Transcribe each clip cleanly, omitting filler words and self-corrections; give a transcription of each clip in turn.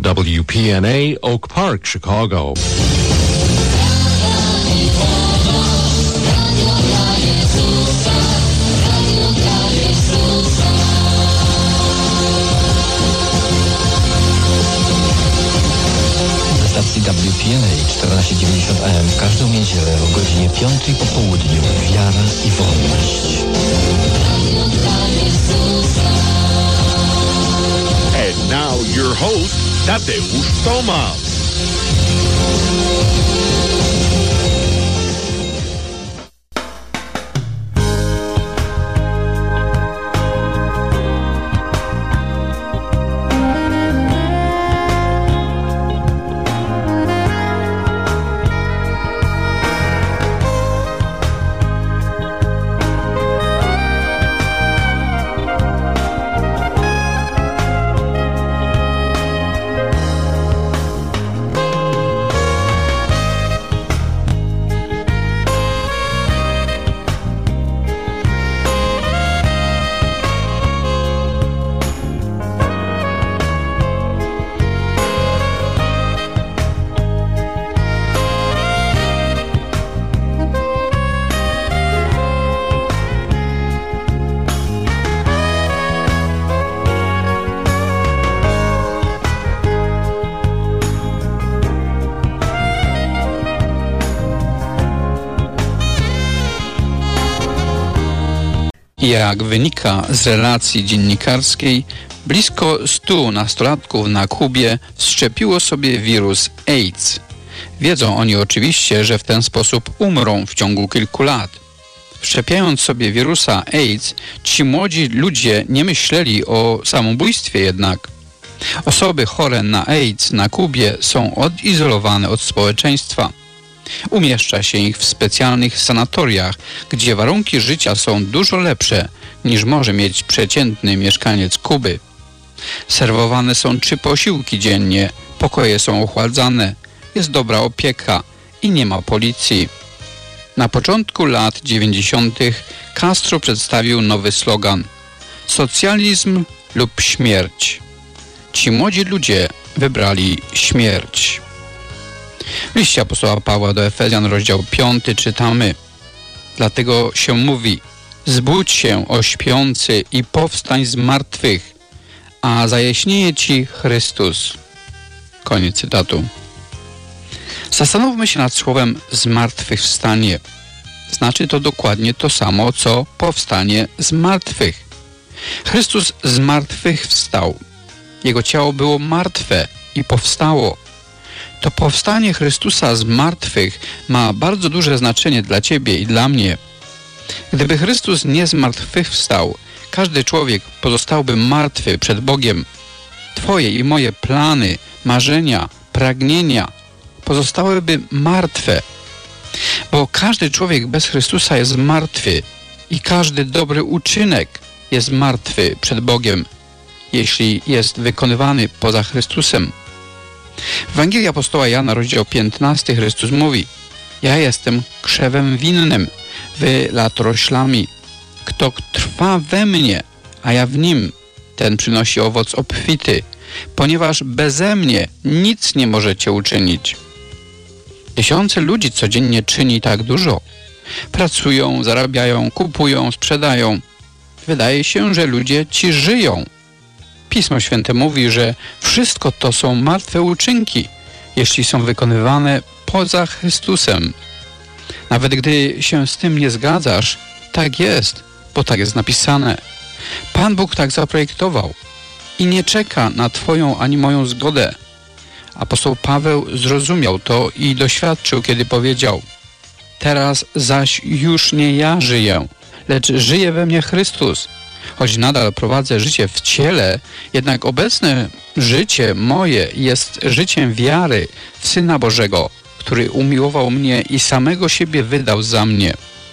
WPNA, Oak Park, Chicago. Stacji WPNA 1490 AM w każdą niedzielę o godzinie 5 po południu. Wiara i wolność. And now your host, Tadeusz Tomasz. Jak wynika z relacji dziennikarskiej, blisko 100 nastolatków na Kubie wszczepiło sobie wirus AIDS. Wiedzą oni oczywiście, że w ten sposób umrą w ciągu kilku lat. Wszczepiając sobie wirusa AIDS, ci młodzi ludzie nie myśleli o samobójstwie jednak. Osoby chore na AIDS na Kubie są odizolowane od społeczeństwa. Umieszcza się ich w specjalnych sanatoriach, gdzie warunki życia są dużo lepsze niż może mieć przeciętny mieszkaniec Kuby. Serwowane są 3 posiłki dziennie, pokoje są ochładzane, jest dobra opieka i nie ma policji. Na początku lat 90. Castro przedstawił nowy slogan: socjalizm lub śmierć. Ci młodzi ludzie wybrali śmierć. W liście apostoła Pawła do Efezjan, rozdział 5, czytamy: dlatego się mówi: zbudź się, o śpiący, i powstań z martwych, a zajaśnieje ci Chrystus. Koniec cytatu. Zastanówmy się nad słowem zmartwychwstanie. Znaczy to dokładnie to samo, co powstanie z martwych. Chrystus z martwych wstał. Jego ciało było martwe i powstało. To powstanie Chrystusa z martwych ma bardzo duże znaczenie dla ciebie i dla mnie. Gdyby Chrystus nie zmartwychwstał, każdy człowiek pozostałby martwy przed Bogiem. Twoje i moje plany, marzenia, pragnienia pozostałyby martwe. Bo każdy człowiek bez Chrystusa jest martwy i każdy dobry uczynek jest martwy przed Bogiem, jeśli jest wykonywany poza Chrystusem. W Ewangelii apostoła Jana, rozdział 15, Chrystus mówi: ja jestem krzewem winnym, wy latoroślami. Kto trwa we mnie, a ja w nim, ten przynosi owoc obfity, ponieważ beze mnie nic nie możecie uczynić. Tysiące ludzi codziennie czyni tak dużo. Pracują, zarabiają, kupują, sprzedają. Wydaje się, że ludzie ci żyją. Pismo Święte mówi, że wszystko to są martwe uczynki, jeśli są wykonywane poza Chrystusem. Nawet gdy się z tym nie zgadzasz, tak jest, bo tak jest napisane. Pan Bóg tak zaprojektował i nie czeka na twoją ani moją zgodę. Apostoł Paweł zrozumiał to i doświadczył, kiedy powiedział: teraz zaś już nie ja żyję, lecz żyje we mnie Chrystus. Choć nadal prowadzę życie w ciele, jednak obecne życie moje jest życiem wiary w Syna Bożego, który umiłował mnie i samego siebie wydał za mnie.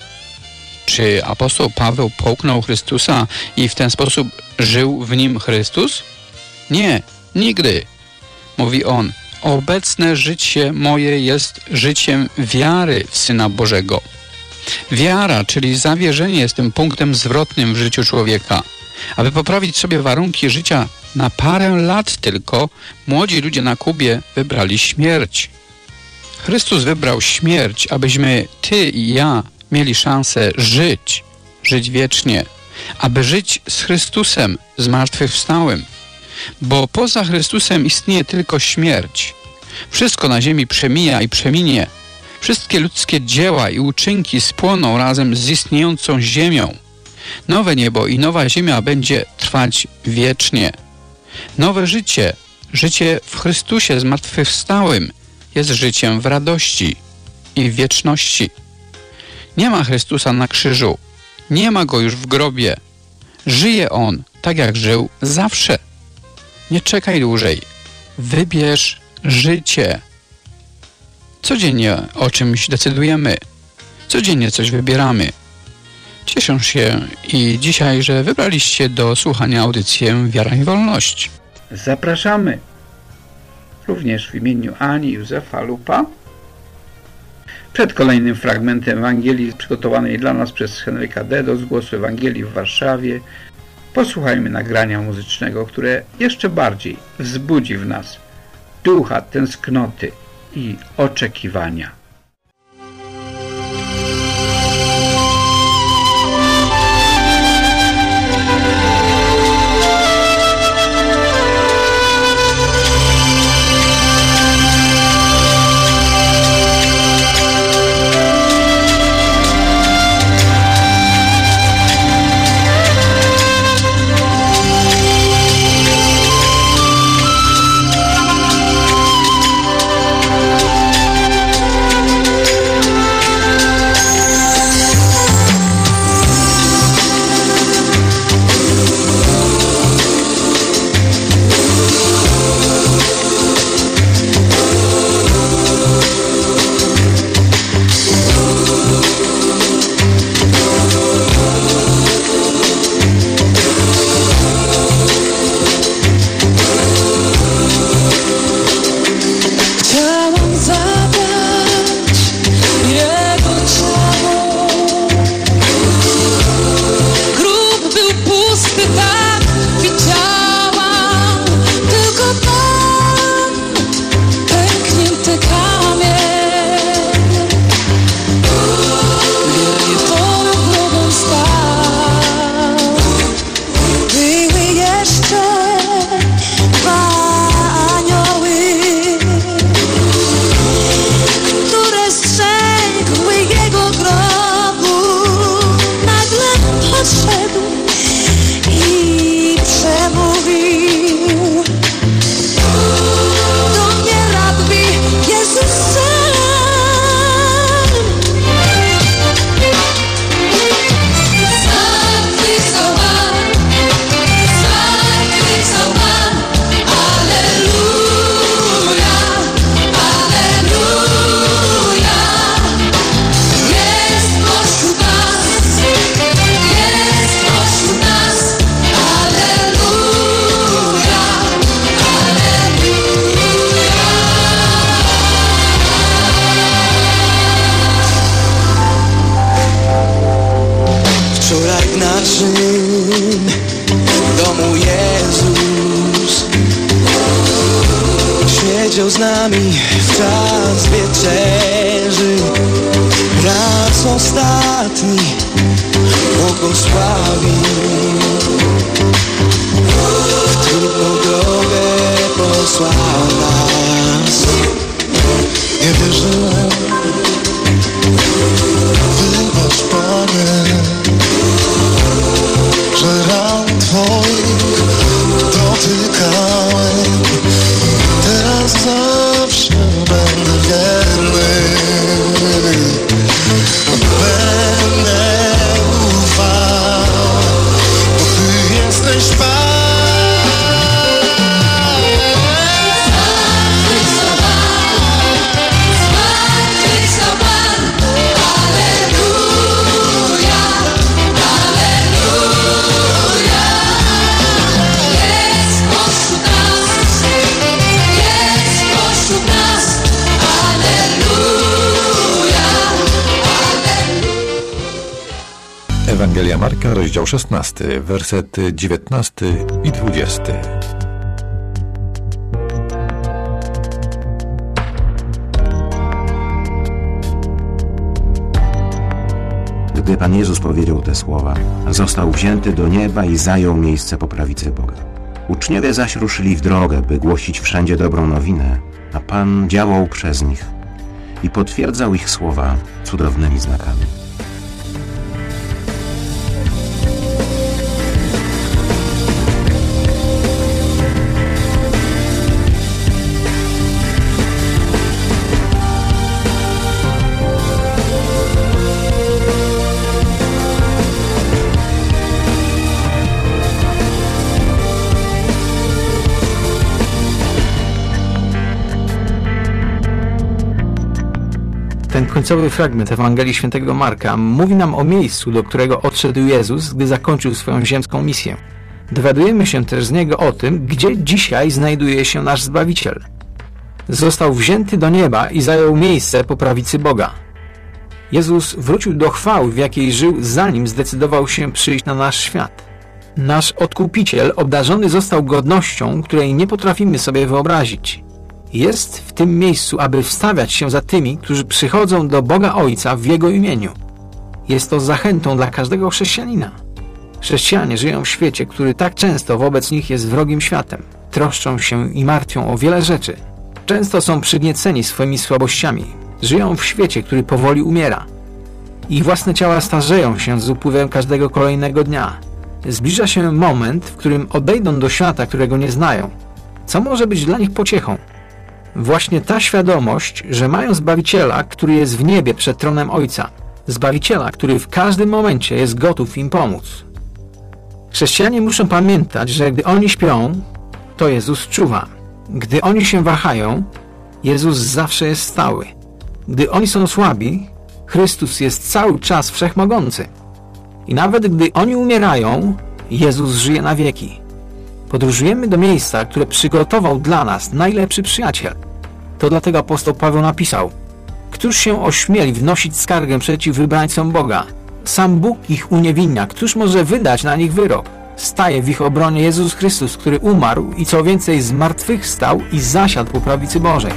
Czy apostoł Paweł połknął Chrystusa i w ten sposób żył w nim Chrystus? Nie, nigdy. Mówi on: obecne życie moje jest życiem wiary w Syna Bożego. Wiara, czyli zawierzenie, jest tym punktem zwrotnym w życiu człowieka. Aby poprawić sobie warunki życia, Na parę lat tylko młodzi ludzie na Kubie wybrali śmierć. Chrystus wybrał śmierć, abyśmy ty i ja mieli szansę żyć wiecznie, aby żyć z Chrystusem zmartwychwstałym. Bo poza Chrystusem istnieje tylko śmierć. Wszystko na ziemi przemija i przeminie. Wszystkie ludzkie dzieła i uczynki spłoną razem z istniejącą ziemią. Nowe niebo i nowa ziemia będzie trwać wiecznie. Nowe życie, życie w Chrystusie zmartwychwstałym, jest życiem w radości i w wieczności. Nie ma Chrystusa na krzyżu, nie ma Go już w grobie. Żyje On tak, jak żył zawsze. Nie czekaj dłużej. Wybierz życie. Codziennie o czymś decydujemy. Codziennie coś wybieramy. Cieszę się i dzisiaj, że wybraliście do słuchania audycję Wiara i Wolność. Zapraszamy również w imieniu Ani Józefa Lupa. Przed kolejnym fragmentem Ewangelii przygotowanej dla nas przez Henryka Dedo z Głosu Ewangelii w Warszawie posłuchajmy nagrania muzycznego, które jeszcze bardziej wzbudzi w nas ducha tęsknoty i oczekiwania. siedział z nami w czas wieczerzy. Raz ostatni błogosławił, w trudną drogę posłał nas. Nie wierzyłem, wybacz Panie, że ran Twoich dotykałem. Teraz zawsze będę wierny, będę ufał, bo Ty jesteś Pan. Ewangelia Marka, rozdział 16, wersety 19 i 20. gdy Pan Jezus powiedział te słowa, został wzięty do nieba i zajął miejsce po prawicy Boga. Uczniowie zaś ruszyli w drogę, by głosić wszędzie dobrą nowinę, a Pan działał przez nich i potwierdzał ich słowa cudownymi znakami. Ten końcowy fragment Ewangelii Świętego Marka mówi nam o miejscu, do którego odszedł Jezus, gdy zakończył swoją ziemską misję. Dowiadujemy się też z niego o tym, gdzie dzisiaj znajduje się nasz Zbawiciel. Został wzięty do nieba i zajął miejsce po prawicy Boga. Jezus wrócił do chwały, w jakiej żył, zanim zdecydował się przyjść na nasz świat. Nasz Odkupiciel obdarzony został godnością, której nie potrafimy sobie wyobrazić. Jest w tym miejscu, aby wstawiać się za tymi, którzy przychodzą do Boga Ojca w Jego imieniu. Jest to zachętą dla każdego chrześcijanina. Chrześcijanie żyją w świecie, który tak często wobec nich jest wrogim światem. Troszczą się i martwią o wiele rzeczy. Często są przygnieceni swoimi słabościami. Żyją w świecie, który powoli umiera. Ich własne ciała starzeją się z upływem każdego kolejnego dnia. Zbliża się moment, w którym odejdą do świata, którego nie znają. Co może być dla nich pociechą? Właśnie ta świadomość, że mają Zbawiciela, który jest w niebie przed tronem Ojca. Zbawiciela, który w każdym momencie jest gotów im pomóc. Chrześcijanie muszą pamiętać, że gdy oni śpią, to Jezus czuwa. Gdy oni się wahają, Jezus zawsze jest stały. Gdy oni są słabi, Chrystus jest cały czas wszechmogący. I nawet gdy oni umierają, Jezus żyje na wieki. Podróżujemy do miejsca, które przygotował dla nas najlepszy przyjaciel. To dlatego apostoł Paweł napisał: Któż się ośmieli wnosić skargę przeciw wybrańcom Boga? Sam Bóg ich uniewinnia. Któż może wydać na nich wyrok? Staje w ich obronie Jezus Chrystus, który umarł i co więcej zmartwychwstał i zasiadł po prawicy Bożej.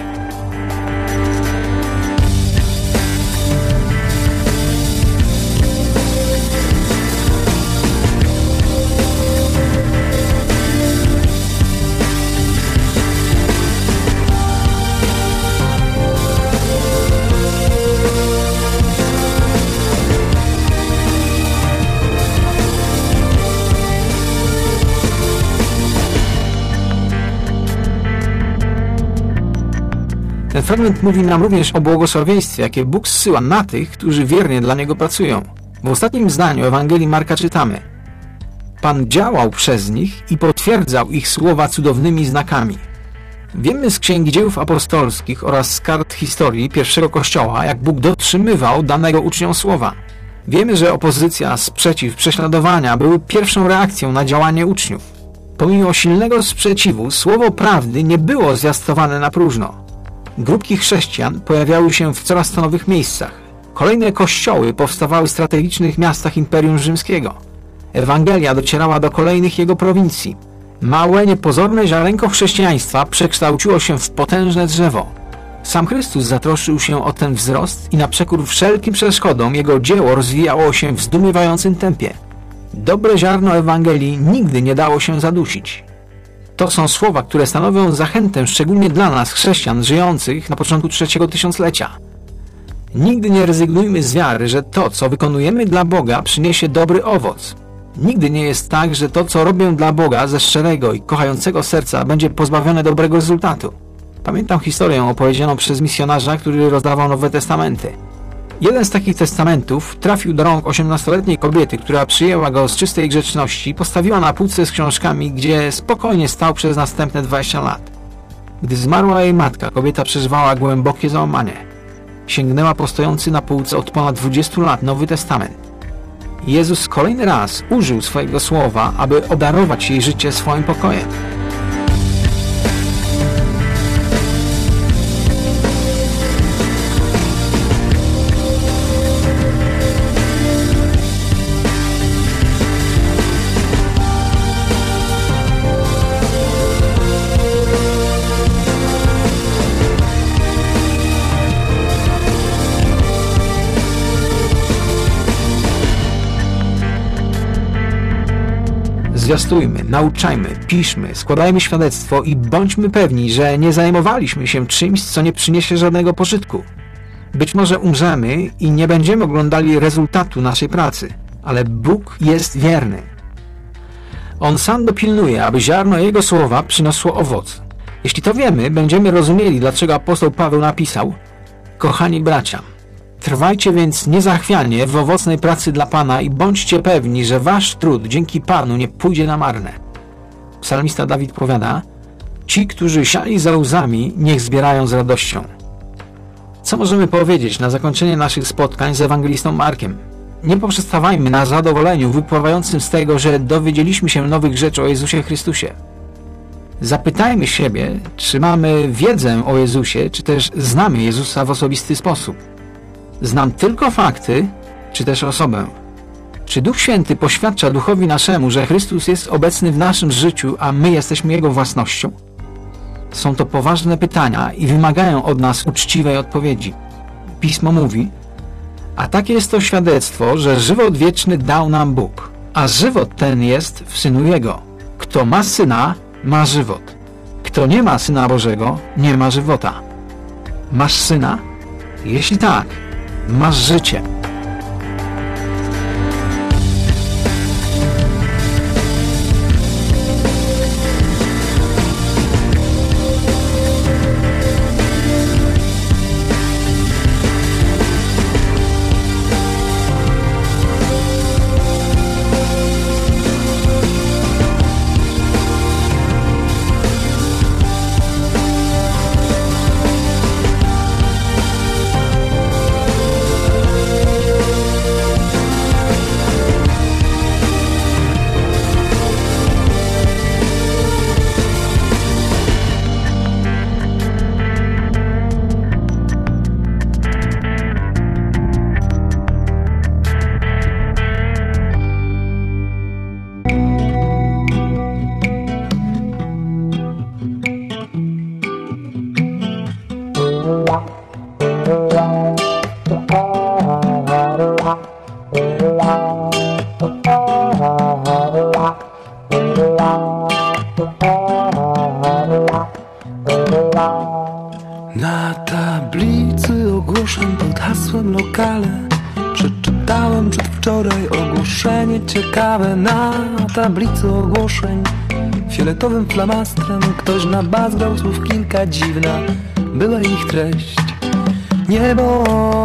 Ten fragment mówi nam również o błogosławieństwie, jakie Bóg zsyła na tych, którzy wiernie dla Niego pracują. W ostatnim zdaniu Ewangelii Marka czytamy: Pan działał przez nich i potwierdzał ich słowa cudownymi znakami. Wiemy z Księgi Dziejów Apostolskich oraz z kart historii pierwszego Kościoła, jak Bóg dotrzymywał danego uczniom słowa. Wiemy, że opozycja, sprzeciw, prześladowania były pierwszą reakcją na działanie uczniów. Pomimo silnego sprzeciwu, słowo prawdy nie było zwiastowane na próżno. Grupki chrześcijan pojawiały się w coraz to nowych miejscach. Kolejne kościoły powstawały w strategicznych miastach Imperium Rzymskiego. Ewangelia docierała do kolejnych jego prowincji. Małe, niepozorne ziarenko chrześcijaństwa przekształciło się w potężne drzewo. Sam Chrystus zatroszczył się o ten wzrost i na przekór wszelkim przeszkodom jego dzieło rozwijało się w zdumiewającym tempie. Dobre ziarno Ewangelii nigdy nie dało się zadusić. To są słowa, które stanowią zachętę szczególnie dla nas, chrześcijan żyjących na początku trzeciego tysiąclecia. Nigdy nie rezygnujmy z wiary, że to, co wykonujemy dla Boga, przyniesie dobry owoc. Nigdy nie jest tak, że to, co robię dla Boga ze szczerego i kochającego serca, będzie pozbawione dobrego rezultatu. Pamiętam historię opowiedzianą przez misjonarza, który rozdawał Nowe Testamenty. Jeden z takich testamentów trafił do rąk 18-letniej kobiety, która przyjęła go z czystej grzeczności i postawiła na półce z książkami, gdzie spokojnie stał przez następne 20 lat. Gdy zmarła jej matka, kobieta przeżywała głębokie załamanie. Sięgnęła po stojący na półce od ponad 20 lat Nowy Testament. Jezus kolejny raz użył swojego słowa, aby obdarować jej życie swoim pokojem. zwiastujmy, nauczajmy, piszmy, składajmy świadectwo i bądźmy pewni, że nie zajmowaliśmy się czymś, co nie przyniesie żadnego pożytku. Być może umrzemy i nie będziemy oglądali rezultatu naszej pracy, ale Bóg jest wierny. On sam dopilnuje, aby ziarno Jego słowa przyniosło owoc. Jeśli to wiemy, będziemy rozumieli, dlaczego apostoł Paweł napisał: Kochani bracia, trwajcie więc niezachwianie w owocnej pracy dla Pana i bądźcie pewni, że wasz trud dzięki Panu nie pójdzie na marne. Psalmista Dawid powiada: Ci, którzy siali za łzami, niech zbierają z radością. Co możemy powiedzieć na zakończenie naszych spotkań z ewangelistą Markiem? Nie poprzestawajmy na zadowoleniu wypływającym z tego, że dowiedzieliśmy się nowych rzeczy o Jezusie Chrystusie. Zapytajmy siebie, czy mamy wiedzę o Jezusie, czy też znamy Jezusa w osobisty sposób. Znam tylko fakty, czy też osobę? Czy Duch Święty poświadcza Duchowi naszemu, że Chrystus jest obecny w naszym życiu, a my jesteśmy Jego własnością? Są to poważne pytania i wymagają od nas uczciwej odpowiedzi. Pismo mówi: a takie jest to świadectwo, że żywot wieczny dał nam Bóg, a żywot ten jest w Synu Jego. Kto ma Syna, ma żywot. Kto nie ma Syna Bożego, nie ma żywota. Masz Syna? Jeśli tak, masz życie. Na tablicy ogłoszeń pod hasłem lokale przeczytałem przedwczoraj ogłoszenie ciekawe. Na tablicy ogłoszeń fioletowym flamastrem ktoś nabazgrał słów kilka dziwna. Była ich treść: niebo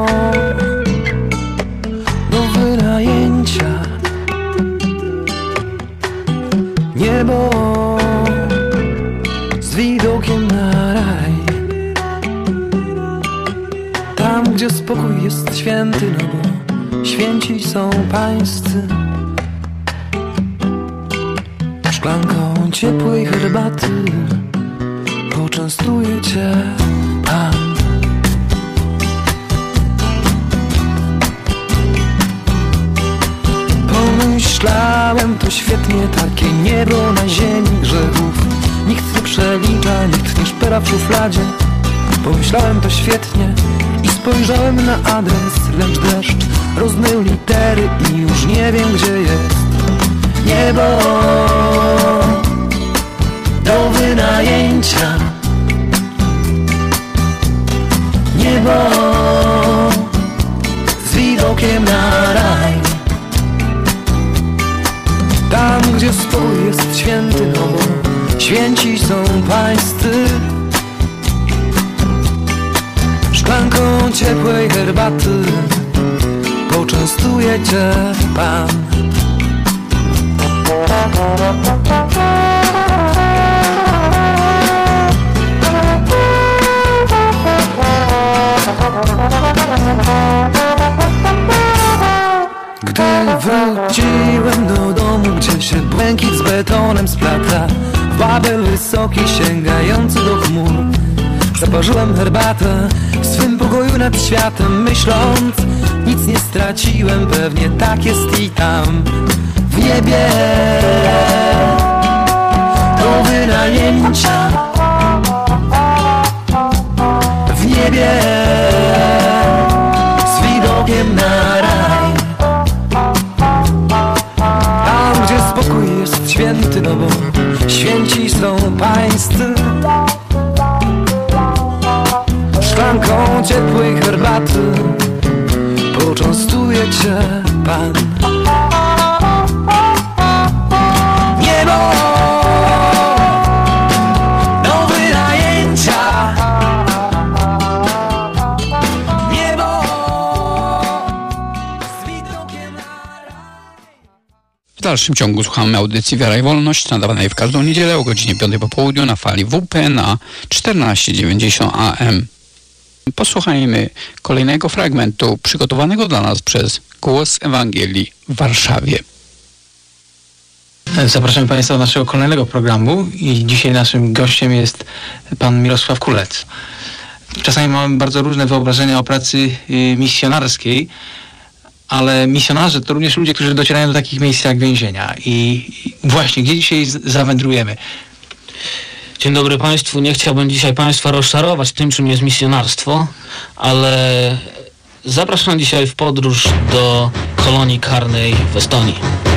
do wynajęcia, niebo z widokiem na raj. Tam, gdzie spokój jest święty, no bo święci są pańscy. Szklanką ciepłej herbaty poczęstuje cię Pan. Pomyślałem, to świetnie, takie niebo na ziemi grzechów. Nikt nie przelicza, nikt nie szpera w szufladzie. Pomyślałem, to świetnie i spojrzałem na adres, lecz deszcz rozmył litery i już nie wiem, gdzie jest niebo do wynajęcia, niebo z widokiem na raj. Tam, gdzie spokój jest święty, no bo święci są pańscy. Szklanką ciepłej herbaty poczęstuje cię Pan. Gdy wróciłem do domu, gdzie się błękit z betonem splata, w Babel wysoki sięgający do chmur, zaparzyłem herbatę w swym pokoju nad światem, myśląc, nic nie straciłem, pewnie tak jest i tam w niebie do wynajęcia, w niebie z widokiem na raj. Tam, gdzie spokój jest święty, łyżką ciepłej herbaty poczęstuje cię Pan. Niebo, nowe najęcia. Niebo z widokiem na raj. W dalszym ciągu słuchamy audycji Wiara i Wolność, nadawanej w każdą niedzielę o godzinie 5 po południu na fali WP na 1490 AM. Posłuchajmy kolejnego fragmentu przygotowanego dla nas przez Głos Ewangelii w Warszawie. Zapraszam Państwa do naszego kolejnego programu i dzisiaj naszym gościem jest pan Mirosław Kulec. Czasami mamy bardzo różne wyobrażenia o pracy misjonarskiej, ale misjonarze to również ludzie, którzy docierają do takich miejsc jak więzienia. I właśnie, gdzie dzisiaj zawędrujemy? Dzień dobry Państwu. Nie chciałbym dzisiaj Państwa rozczarować tym, czym jest misjonarstwo, ale zapraszam dzisiaj w podróż do kolonii karnej w Estonii.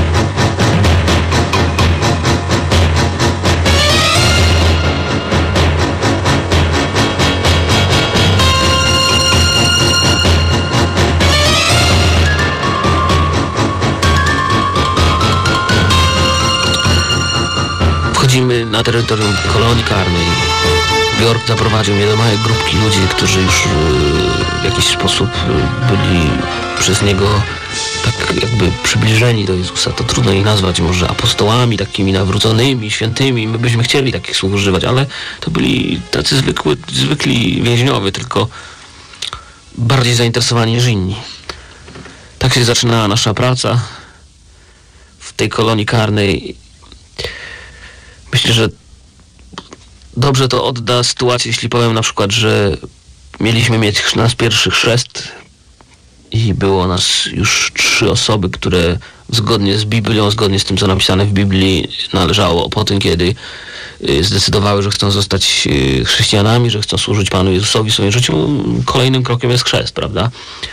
Wchodzimy na terytorium kolonii karnej. Bjork zaprowadził mnie do małej grupki ludzi, którzy już w jakiś sposób byli przez niego tak jakby przybliżeni do Jezusa. To trudno ich nazwać może apostołami, takimi nawróconymi, świętymi. My byśmy chcieli takich słów używać, ale to byli tacy zwykli więźniowie, tylko bardziej zainteresowani niż inni. Tak się zaczynała nasza praca w tej kolonii karnej. Myślę, że dobrze to odda sytuację, jeśli powiem na przykład, że mieliśmy mieć nasz pierwszy chrzest i było nas już 3 osoby, które zgodnie z Biblią, zgodnie z tym, co napisane w Biblii, należało po tym, kiedy zdecydowały, że chcą zostać chrześcijanami, że chcą służyć Panu Jezusowi w swoim życiu. Kolejnym krokiem jest chrzest, prawda?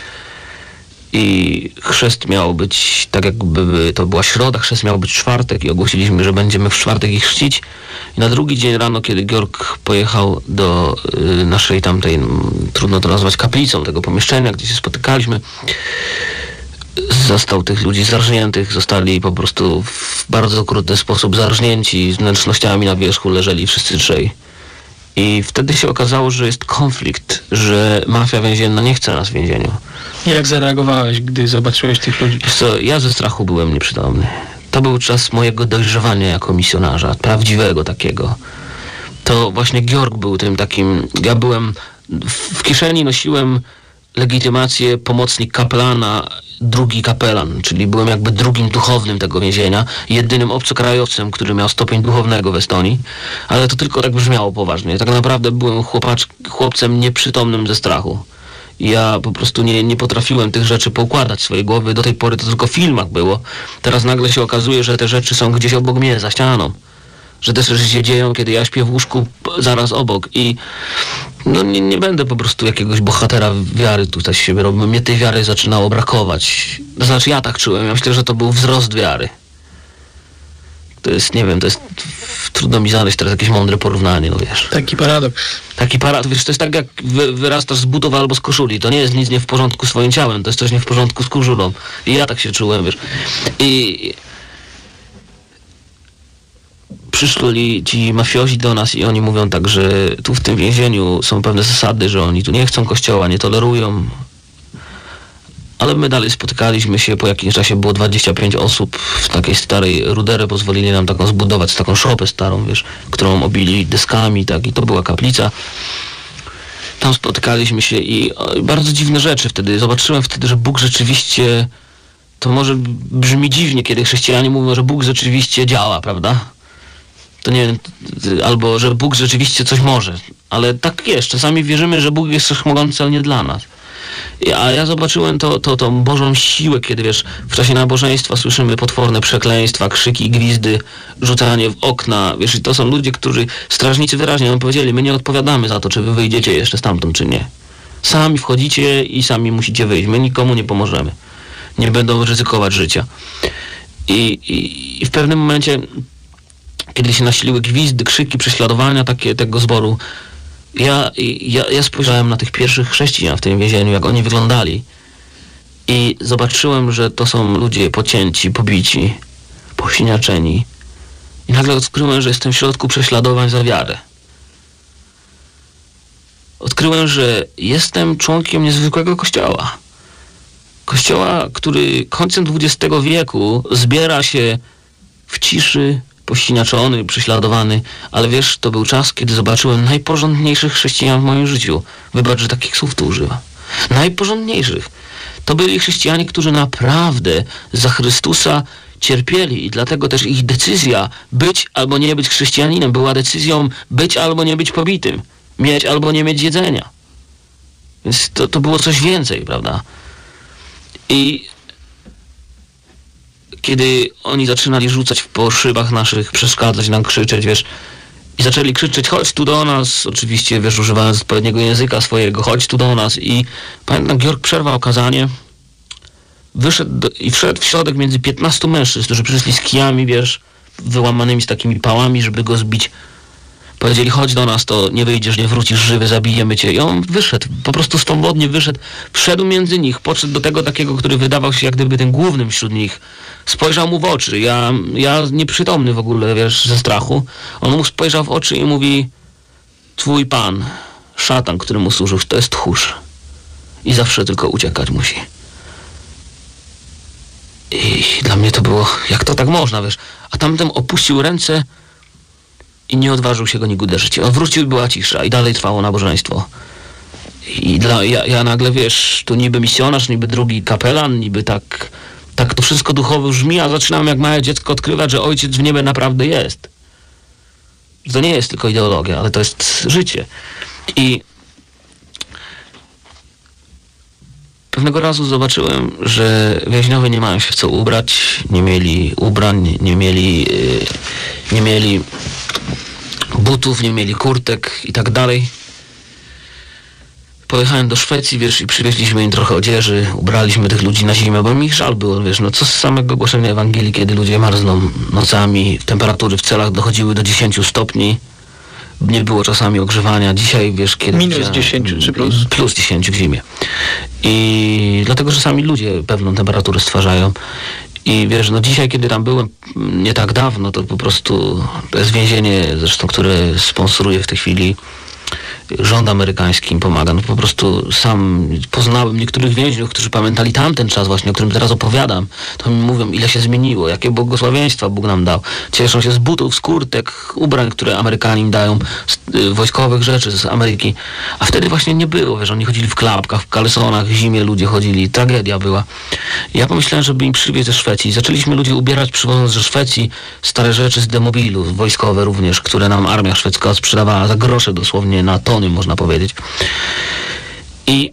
I chrzest miał być, tak jakby to była środa, chrzest miał być w czwartek i ogłosiliśmy, że będziemy w czwartek ich chrzcić. I na drugi dzień rano, kiedy Georg pojechał do naszej tamtej, trudno to nazwać kaplicą, tego pomieszczenia, gdzie się spotykaliśmy, zastał tych ludzi zarżniętych, zostali po prostu w bardzo okrutny sposób zarżnięci, z wnętrznościami na wierzchu leżeli wszyscy 3. I wtedy się okazało, że jest konflikt, że mafia więzienna nie chce nas w więzieniu. Jak zareagowałeś, gdy zobaczyłeś tych ludzi? Wiesz co, ja ze strachu byłem nieprzytomny. To był czas mojego dojrzewania jako misjonarza, prawdziwego takiego. To właśnie Georg był tym takim... Ja byłem... W kieszeni nosiłem legitymację pomocnik kapelana, drugi kapelan, czyli byłem jakby drugim duchownym tego więzienia, jedynym obcokrajowcem, który miał stopień duchownego w Estonii, ale to tylko tak brzmiało poważnie. Tak naprawdę byłem chłopcem nieprzytomnym ze strachu. Ja po prostu nie potrafiłem tych rzeczy poukładać w swojej głowy. Do tej pory to tylko w filmach było. Teraz nagle się okazuje, że te rzeczy są gdzieś obok mnie, za ścianą. Że te rzeczy się dzieją, kiedy ja śpię w łóżku zaraz obok. I no nie będę po prostu jakiegoś bohatera wiary tutaj z siebie robił. Mnie tej wiary zaczynało brakować. To znaczy ja tak czułem. Ja myślę, że to był wzrost wiary. To jest, nie wiem, to jest... Trudno mi znaleźć teraz jakieś mądre porównanie, no wiesz. Taki paradoks. Wiesz, to jest tak jak wyrastasz z butów albo z koszuli. To nie jest nic nie w porządku z swoim ciałem, to jest coś nie w porządku z koszulą. I ja tak się czułem, wiesz. I przyszli ci mafiozi do nas i oni mówią tak, że tu w tym więzieniu są pewne zasady, że oni tu nie chcą kościoła, nie tolerują. Ale my dalej spotykaliśmy się, po jakimś czasie było 25 osób w takiej starej ruderze, pozwolili nam taką zbudować, taką szopę starą, wiesz, którą obili deskami, tak, i to była kaplica. Tam spotykaliśmy się i bardzo dziwne rzeczy wtedy. Zobaczyłem wtedy, że Bóg rzeczywiście, to może brzmi dziwnie, kiedy chrześcijanie mówią, że Bóg rzeczywiście działa, prawda? To nie wiem, albo że Bóg rzeczywiście coś może, ale tak jest, czasami wierzymy, że Bóg jest wszechmogący, ale nie dla nas. A ja zobaczyłem tą Bożą siłę, kiedy wiesz, w czasie nabożeństwa słyszymy potworne przekleństwa, krzyki, gwizdy, rzucanie w okna, wiesz, i to są ludzie, którzy, strażnicy wyraźnie nam powiedzieli, my nie odpowiadamy za to, czy wy wyjdziecie jeszcze stamtąd, czy nie. Sami wchodzicie i sami musicie wyjść, my nikomu nie pomożemy. Nie będą ryzykować życia. I w pewnym momencie, kiedy się nasiliły gwizdy, krzyki, prześladowania tego zboru, Ja spojrzałem na tych pierwszych chrześcijan w tym więzieniu, jak oni wyglądali i zobaczyłem, że to są ludzie pocięci, pobici, posiniaczeni i nagle odkryłem, że jestem w środku prześladowań za wiarę. Odkryłem, że jestem członkiem niezwykłego kościoła. Kościoła, który końcem XX wieku zbiera się w ciszy, posiniaczony, prześladowany, ale wiesz, to był czas, kiedy zobaczyłem najporządniejszych chrześcijan w moim życiu. Wybacz, że takich słów tu używam. Najporządniejszych. To byli chrześcijanie, którzy naprawdę za Chrystusa cierpieli i dlatego też ich decyzja być albo nie być chrześcijaninem była decyzją być albo nie być pobitym, mieć albo nie mieć jedzenia. Więc to było coś więcej, prawda? I kiedy oni zaczynali rzucać po szybach naszych, przeszkadzać nam, krzyczeć, wiesz, i zaczęli krzyczeć, chodź tu do nas, oczywiście, wiesz, używając odpowiedniego języka swojego, chodź tu do nas. I pamiętam, Georg przerwał kazanie, wyszedł i wszedł w środek między 15 mężczyzn, którzy przyszli z kijami, wiesz, wyłamanymi z takimi pałami, żeby go zbić. Powiedzieli, chodź do nas, to nie wyjdziesz, nie wrócisz żywy, zabijemy cię. I on wyszedł, po prostu swobodnie wyszedł, wszedł między nich, podszedł do tego takiego, który wydawał się jak gdyby tym głównym wśród nich. Spojrzał mu w oczy, ja nieprzytomny w ogóle, wiesz, ze strachu. On mu spojrzał w oczy i mówi, twój pan, szatan, któremu służysz, to jest tchórz. I zawsze tylko uciekać musi. I dla mnie to było, jak to tak można, wiesz. A tamten opuścił ręce i nie odważył się go nikt uderzyć. On wrócił i była cisza i dalej trwało nabożeństwo. I ja nagle, wiesz, tu niby misjonarz, niby drugi kapelan, niby tak to wszystko duchowo brzmi, a zaczynam jak małe dziecko odkrywać, że Ojciec w niebie naprawdę jest. To nie jest tylko ideologia, ale to jest życie. I pewnego razu zobaczyłem, że więźniowie nie mają się w co ubrać, nie mieli ubrań, nie mieli butów, nie mieli kurtek i tak dalej. Pojechałem do Szwecji, wiesz, i przywieźliśmy im trochę odzieży, ubraliśmy tych ludzi na zimę, bo mi ich żal było, wiesz, no co z samego głoszenia Ewangelii, kiedy ludzie marzną nocami, temperatury w celach dochodziły do 10 stopni, nie było czasami ogrzewania. Dzisiaj, wiesz, kiedy... Minus 10 czy plus? Plus 10 w zimie. I dlatego, że sami ludzie pewną temperaturę stwarzają. I wiesz, no dzisiaj, kiedy tam byłem nie tak dawno, to po prostu to jest więzienie, zresztą, które sponsoruje w tej chwili rząd amerykański, im pomaga. No po prostu sam poznałem niektórych więźniów, którzy pamiętali tamten czas właśnie, o którym teraz opowiadam. To mi mówią, ile się zmieniło, jakie błogosławieństwa Bóg nam dał. Cieszą się z butów, z kurtek, ubrań, które Amerykanie im dają, z wojskowych rzeczy z Ameryki. A wtedy właśnie nie było, wiesz, oni chodzili w klapkach, w kalesonach, w zimie ludzie chodzili, tragedia była. I ja pomyślałem, żeby im przywieźć ze Szwecji. Zaczęliśmy ludzi ubierać, przywożąc ze Szwecji stare rzeczy z demobilu, wojskowe również, które nam armia szwedzka sprzedawała za grosze dosłownie, na tony, można powiedzieć. I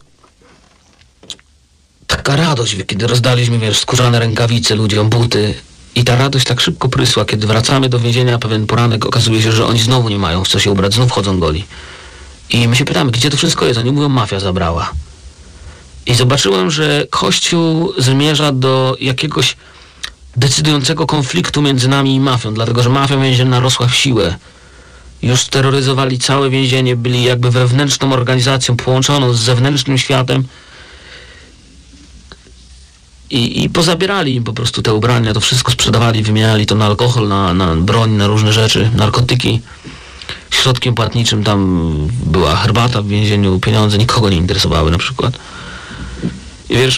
taka radość, kiedy rozdaliśmy, wiesz, skórzane rękawice ludziom, buty, i ta radość tak szybko prysła, kiedy wracamy do więzienia, pewien poranek, okazuje się, że oni znowu nie mają w co się ubrać, znów chodzą goli. I my się pytamy, gdzie to wszystko jest? Oni mówią, mafia zabrała. I zobaczyłem, że Kościół zmierza do jakiegoś decydującego konfliktu między nami i mafią, dlatego że mafia więzienna rosła w siłę. Już terroryzowali całe więzienie, byli jakby wewnętrzną organizacją połączoną z zewnętrznym światem i pozabierali im po prostu te ubrania, to wszystko sprzedawali, wymieniali to na alkohol, na broń, na różne rzeczy, narkotyki. Środkiem płatniczym tam była herbata w więzieniu, pieniądze nikogo nie interesowały na przykład. I wiesz,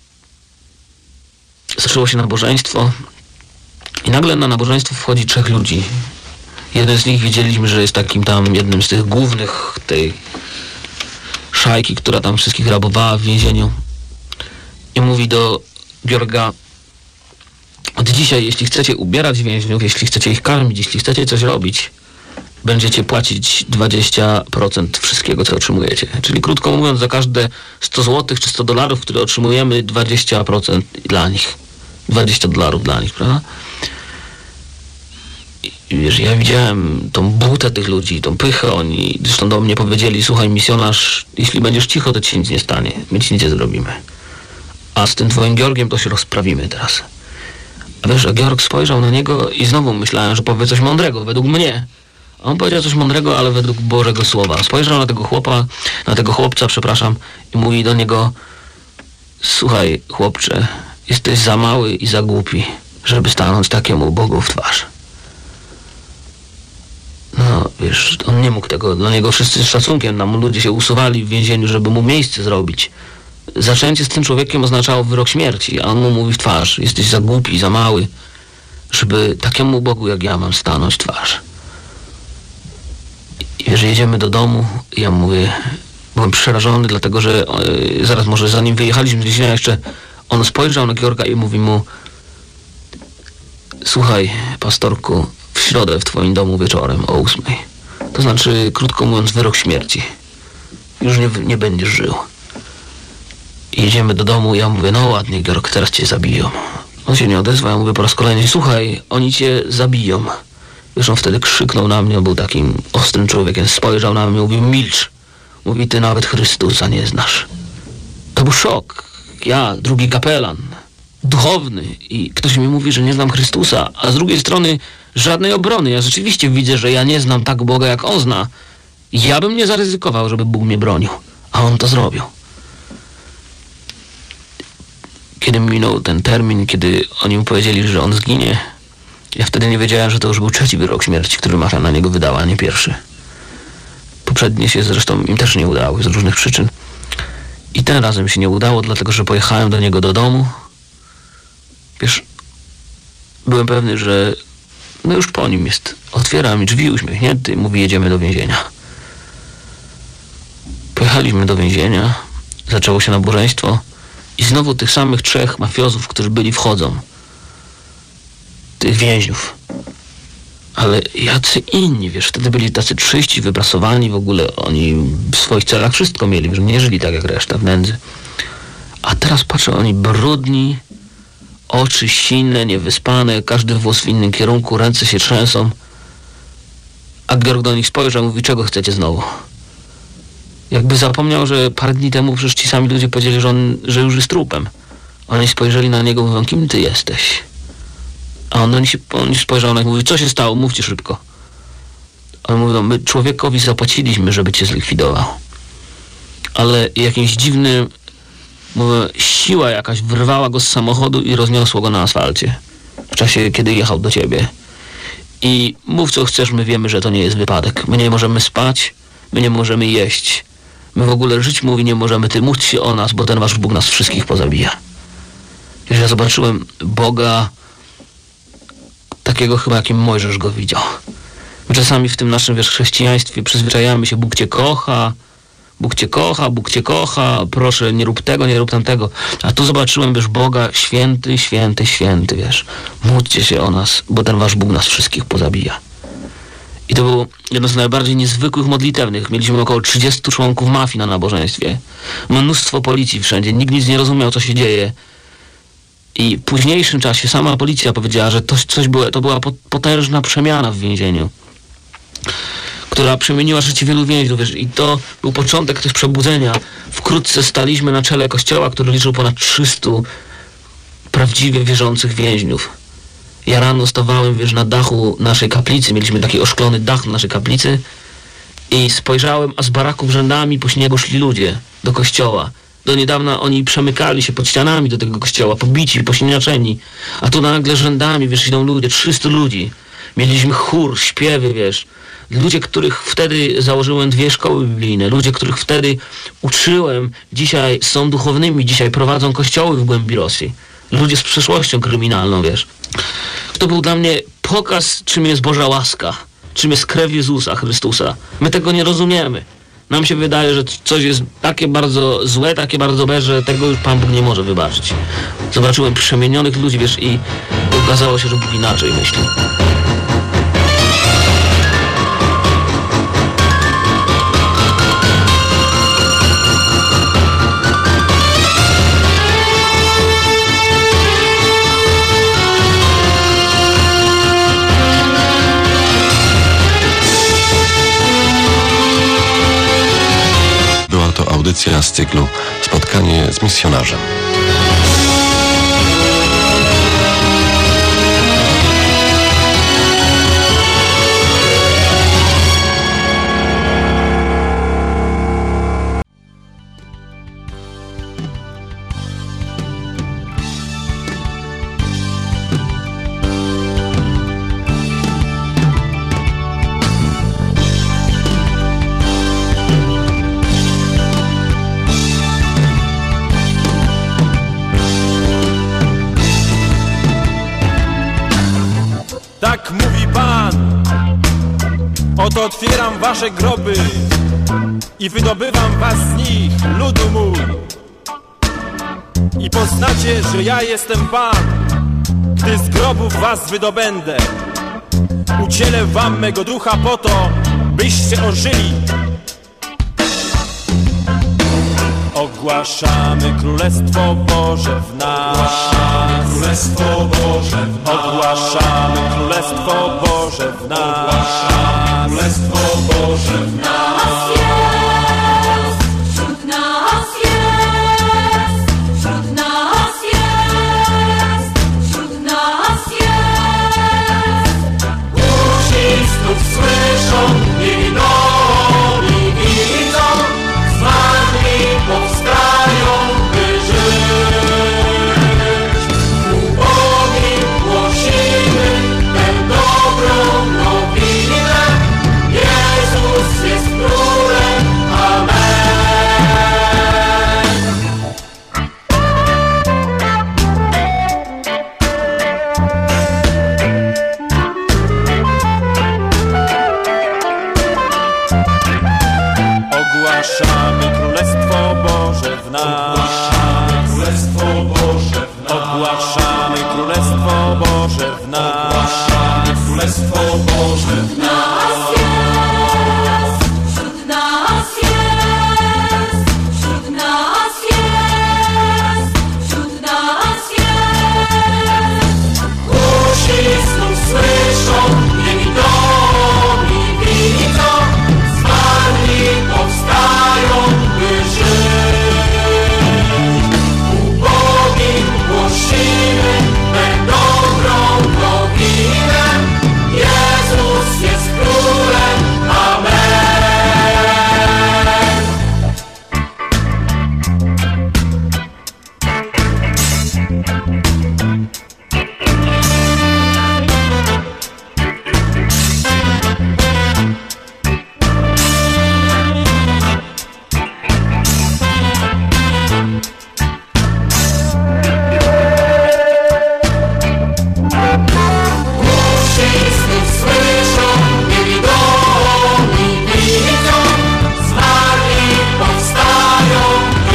zaczęło się nabożeństwo i nagle na nabożeństwo wchodzi 3 ludzi. Jeden z nich wiedzieliśmy, że jest takim tam jednym z tych głównych tej szajki, która tam wszystkich rabowała w więzieniu. I mówi do Georga, od dzisiaj, jeśli chcecie ubierać więźniów, jeśli chcecie ich karmić, jeśli chcecie coś robić, będziecie płacić 20% wszystkiego, co otrzymujecie. Czyli krótko mówiąc, za każde 100 zł czy $100, które otrzymujemy, 20% dla nich. $20 dla nich, prawda? I wiesz, ja widziałem tą butę tych ludzi, tą pychę, oni zresztą do mnie powiedzieli, słuchaj misjonarz, jeśli będziesz cicho, to ci nic nie stanie, my ci nic nie zrobimy. A z tym twoim Georgiem to się rozprawimy teraz. A wiesz, a Georg spojrzał na niego i znowu myślałem, że powie coś mądrego, według mnie. A on powiedział coś mądrego, ale według Bożego Słowa. Spojrzał na tego chłopca, i mówi do niego: słuchaj, chłopcze, jesteś za mały i za głupi, żeby stanąć takiemu Bogu w twarz. No, wiesz, on nie mógł tego. Dla niego wszyscy z szacunkiem, nam ludzie się usuwali w więzieniu, żeby mu miejsce zrobić. Zaczęcie z tym człowiekiem oznaczało wyrok śmierci, a on mu mówi w twarz: jesteś za głupi, za mały, żeby takiemu Bogu jak ja mam stanąć w twarz. I wiesz, jedziemy do domu, i ja mówię, byłem przerażony, dlatego że zaraz może zanim wyjechaliśmy z więzienia jeszcze, on spojrzał na Georga i mówi mu: słuchaj, pastorku, w środę w twoim domu wieczorem o 8. To znaczy, krótko mówiąc, wyrok śmierci. Już nie będziesz żył. I jedziemy do domu, ja mówię: no ładnie, Georg, teraz cię zabiją. On się nie odezwał, ja mówię po raz kolejny: słuchaj, oni cię zabiją. Wiesz, on wtedy krzyknął na mnie, był takim ostrym człowiekiem, spojrzał na mnie, mówił: milcz. Mówi: ty nawet Chrystusa nie znasz. To był szok. Ja, drugi kapelan, duchowny, i ktoś mi mówi, że nie znam Chrystusa, a z drugiej strony żadnej obrony. Ja rzeczywiście widzę, że ja nie znam tak Boga, jak on zna. Ja bym nie zaryzykował, żeby Bóg mnie bronił, a on to zrobił. Kiedy minął ten termin, kiedy oni mu powiedzieli, że on zginie, ja wtedy nie wiedziałem, że to już był 3. wyrok śmierci, który Masza na niego wydała, a nie 1. Poprzednie się zresztą im też nie udały z różnych przyczyn. I tym razem się nie udało, dlatego że pojechałem do niego do domu. Wiesz, byłem pewny, że no już po nim jest. Otwiera mi drzwi uśmiechnięty, mówi: jedziemy do więzienia. Pojechaliśmy do więzienia, zaczęło się nabożeństwo i znowu tych samych 3 mafiozów, którzy byli, wchodzą. Tych więźniów. Ale jacy inni, wiesz, wtedy byli tacy czyści, wyprasowani, w ogóle oni w swoich celach wszystko mieli, wiesz, nie żyli tak jak reszta w nędzy. A teraz patrzę, oni brudni, oczy sinne, niewyspane, każdy włos w innym kierunku, ręce się trzęsą. A Georg do nich spojrzał, mówi: czego chcecie znowu? Jakby zapomniał, że parę dni temu przecież ci sami ludzie powiedzieli, że już jest trupem. Oni spojrzeli na niego, mówią: kim ty jesteś? A on spojrzał na nich, mówi: co się stało? Mówcie szybko. A on mówi: no, my człowiekowi zapłaciliśmy, żeby cię zlikwidował. Ale jakimś dziwnym, mówię, siła jakaś wyrwała go z samochodu i rozniosło go na asfalcie. W czasie, kiedy jechał do ciebie. I mów co chcesz, my wiemy, że to nie jest wypadek. My nie możemy spać, my nie możemy jeść. My w ogóle żyć, mówi, nie możemy. Ty módl się o nas, bo ten wasz Bóg nas wszystkich pozabija. Wiesz, ja zobaczyłem Boga takiego chyba, jakim Mojżesz go widział. My czasami w tym naszym, wiesz, chrześcijaństwie przyzwyczajamy się: Bóg cię kocha, Bóg cię kocha, Bóg cię kocha, proszę, nie rób tego, nie rób tamtego. A tu zobaczyłem, wiesz, Boga: święty, święty, święty, wiesz. Módlcie się o nas, bo ten wasz Bóg nas wszystkich pozabija. I to było jedno z najbardziej niezwykłych modlitewnych. Mieliśmy około 30 członków mafii na nabożeństwie. Mnóstwo policji wszędzie. Nikt nic nie rozumiał, co się dzieje. I w późniejszym czasie sama policja powiedziała, że to była potężna przemiana w więzieniu, która przemieniła życie wielu więźniów. Wiesz, i to był początek też przebudzenia. Wkrótce staliśmy na czele kościoła, który liczył ponad 300 prawdziwie wierzących więźniów. Ja rano stawałem, wiesz, na dachu naszej kaplicy. Mieliśmy taki oszklony dach na naszej kaplicy i spojrzałem, a z baraków rzędami po śniegu szli ludzie do kościoła. Do niedawna oni przemykali się pod ścianami do tego kościoła, pobici, posiniaczeni. A tu nagle rzędami, wiesz, idą ludzie, 300 ludzi. Mieliśmy chór, śpiewy, wiesz. Ludzie, których wtedy założyłem 2 szkoły biblijne. Ludzie, których wtedy uczyłem, dzisiaj są duchownymi, dzisiaj prowadzą kościoły w głębi Rosji. Ludzie z przeszłością kryminalną, wiesz. To był dla mnie pokaz, czym jest Boża łaska, czym jest krew Jezusa Chrystusa. My tego nie rozumiemy. Nam się wydaje, że coś jest takie bardzo złe, takie bardzo złe, że tego już Pan Bóg nie może wybaczyć. Zobaczyłem przemienionych ludzi, wiesz, i okazało się, że Bóg inaczej myśli. Audycja z cyklu Spotkanie z misjonarzem. Oto otwieram wasze groby i wydobywam was z nich, ludu mój. I poznacie, że ja jestem Pan, gdy z grobów was wydobędę. Udzielę wam mego ducha po to, byście ożyli. Ogłaszamy Królestwo Boże w nas. Ogłaszamy Królestwo Boże w nas. Ogłaszamy Królestwo Boże w nas. Ogłaszamy Królestwo Boże w nas. Wśród nas jest, wśród nas jest, wśród nas jest. Uszy znów słyszą, niewidomi widzą, zmarli powstają, by żyć. Ubogim głosimy tę dobrą nowinę. Jezus jest Królem. Amen. Ogłaszamy Królestwo Boże w nas. Królestwo Boże w nas. Ogłaszamy Królestwo Boże w nas. Królestwo Boże w nas. Wśród nas jest, wśród nas jest, wśród nas jest. Uszy znów słyszą, niewidomi widzą, zmarli powstają, by żyć. Ubogim głosimy tę dobrą nowinę. Jezus jest Królem. Amen. Uszy znów słyszą, niewidomi widzą, zmarli powstają, by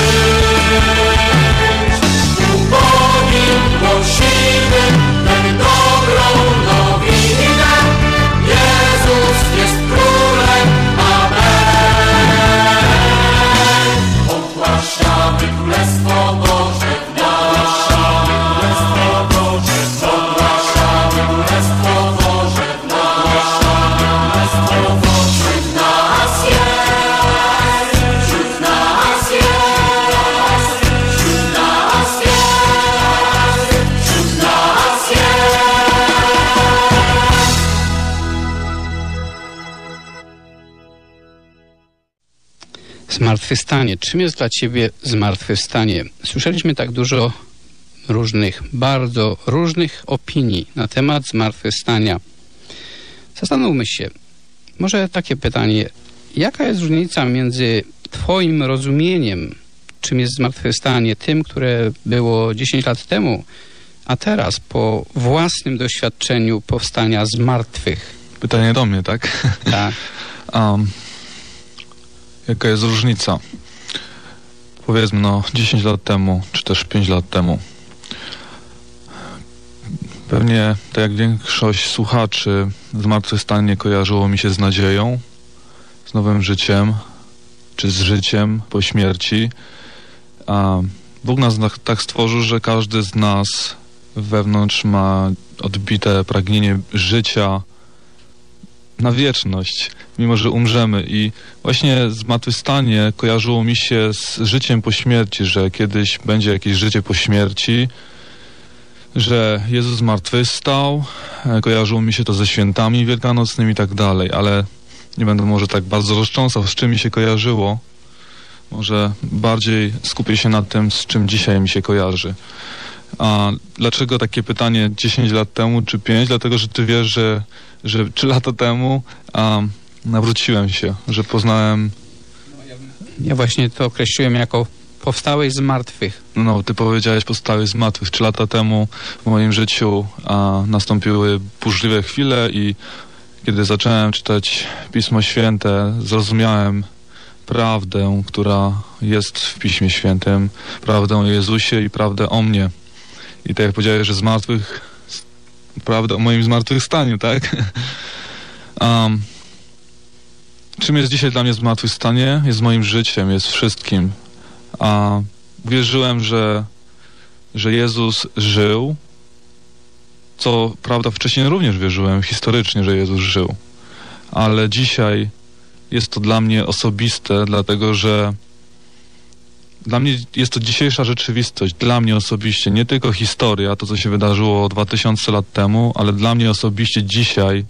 żyć. Ubogim głosimy tę dobrą nowinę. Jezus jest Królem. Amen. Ogłaszamy Królestwo Boże w nas. Królestwo Boże w nas. Ogłaszamy Królestwo Boże w nas. Królestwo Boże w nas jest. Wśród nas jest. Wśród nas jest. Wśród nas jest. Zmartwychwstanie. Czym jest dla Ciebie zmartwychwstanie? Słyszeliśmy tak dużo różnych, bardzo różnych opinii na temat zmartwychwstania. Zastanówmy się. Może takie pytanie. Jaka jest różnica między Twoim rozumieniem, czym jest zmartwychwstanie, tym, które było 10 lat temu, a teraz po własnym doświadczeniu powstania z martwych? Pytanie do mnie, tak? Tak. Jaka jest różnica? Powiedzmy, 10 lat temu, czy też 5 lat temu. Pewnie, tak jak większość słuchaczy, zmartwychwstanie kojarzyło mi się z nadzieją, z nowym życiem, czy z życiem po śmierci. A Bóg nas tak stworzył, że każdy z nas wewnątrz ma odbite pragnienie życia na wieczność, mimo że umrzemy. I właśnie zmartwychwstanie kojarzyło mi się z życiem po śmierci, że kiedyś będzie jakieś życie po śmierci, że Jezus zmartwychwstał, kojarzyło mi się to ze świętami wielkanocnymi i tak dalej, ale nie będę może tak bardzo roztrząsał, z czym mi się kojarzyło. Może bardziej skupię się na tym, z czym dzisiaj mi się kojarzy. A dlaczego takie pytanie 10 lat temu czy 5? Dlatego, że ty wiesz, że 3 lata temu nawróciłem się, że poznałem... Ja właśnie to określiłem jako powstałeś z martwych. No, ty powiedziałeś powstałeś z martwych. 3 lata temu w moim życiu nastąpiły burzliwe chwile i Kiedy zacząłem czytać Pismo Święte, zrozumiałem prawdę, która jest w Piśmie Świętym, prawdę o Jezusie i prawdę o mnie. I tak jak powiedziałeś, że prawda o moim zmartwychwstaniu, tak? Czym jest dzisiaj dla mnie zmartwychwstanie? Jest moim życiem, jest wszystkim. Wierzyłem, że Jezus żył, co prawda wcześniej również wierzyłem historycznie, że Jezus żył. Ale dzisiaj jest to dla mnie osobiste, dlatego że dla mnie jest to dzisiejsza rzeczywistość, dla mnie osobiście, nie tylko historia, to co się wydarzyło 2000 lat temu, ale dla mnie osobiście dzisiaj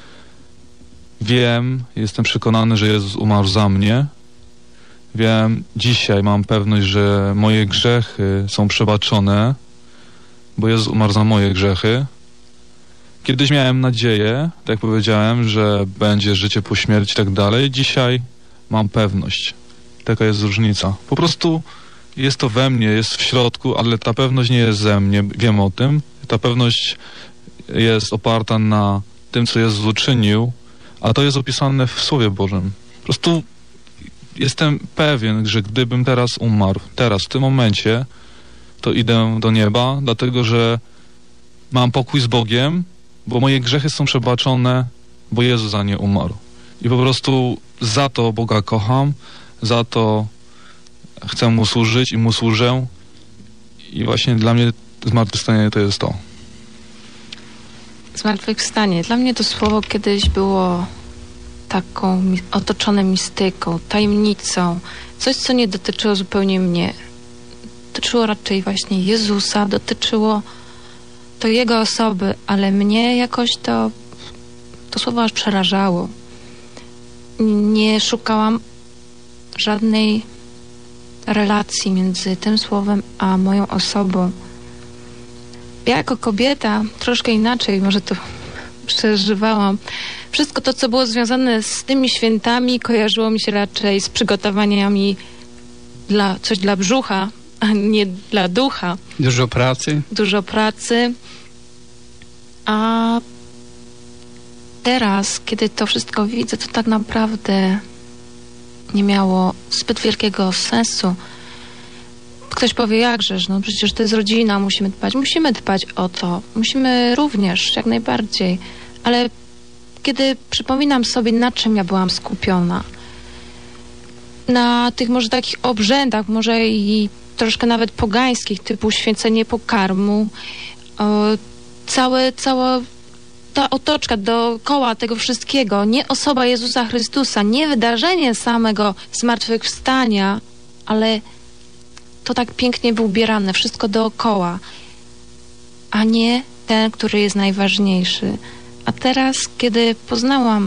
wiem, jestem przekonany, że Jezus umarł za mnie. Wiem, dzisiaj mam pewność, że moje grzechy są przebaczone, bo Jezus umarł za moje grzechy. Kiedyś miałem nadzieję, tak jak powiedziałem, że będzie życie po śmierci i tak dalej. Dzisiaj mam pewność. Taka jest różnica. Po prostu jest to we mnie, jest w środku, ale ta pewność nie jest ze mnie. Wiem o tym. Ta pewność jest oparta na tym, co Jezus uczynił, a to jest opisane w Słowie Bożym. Po prostu jestem pewien, że gdybym teraz umarł, w tym momencie, to idę do nieba, dlatego że mam pokój z Bogiem, bo moje grzechy są przebaczone, bo Jezus za nie umarł. I po prostu za to Boga kocham, za to chcę Mu służyć i Mu służę. I właśnie dla mnie zmartwychwstanie to jest to. Zmartwychwstanie. Dla mnie to słowo kiedyś było taką otoczone mistyką, tajemnicą. Coś, co nie dotyczyło zupełnie mnie. Dotyczyło raczej właśnie Jezusa, dotyczyło to Jego osoby, ale mnie jakoś to słowo aż przerażało. Nie szukałam żadnej relacji między tym słowem a moją osobą. Ja jako kobieta troszkę inaczej może to przeżywałam. Wszystko to, co było związane z tymi świętami, kojarzyło mi się raczej z przygotowaniami coś dla brzucha, a nie dla ducha. Dużo pracy. Dużo pracy. A teraz, kiedy to wszystko widzę, to tak naprawdę nie miało zbyt wielkiego sensu. Ktoś powie, jakżeż, no przecież to jest rodzina, musimy dbać o to. Musimy również, jak najbardziej. Ale kiedy przypominam sobie, na czym ja byłam skupiona, na tych może takich obrzędach, może i troszkę nawet pogańskich, typu święcenie pokarmu, cała ta otoczka dookoła tego wszystkiego, nie osoba Jezusa Chrystusa, nie wydarzenie samego zmartwychwstania, ale to tak pięknie wyubierane, wszystko dookoła, a nie ten, który jest najważniejszy. A teraz, kiedy poznałam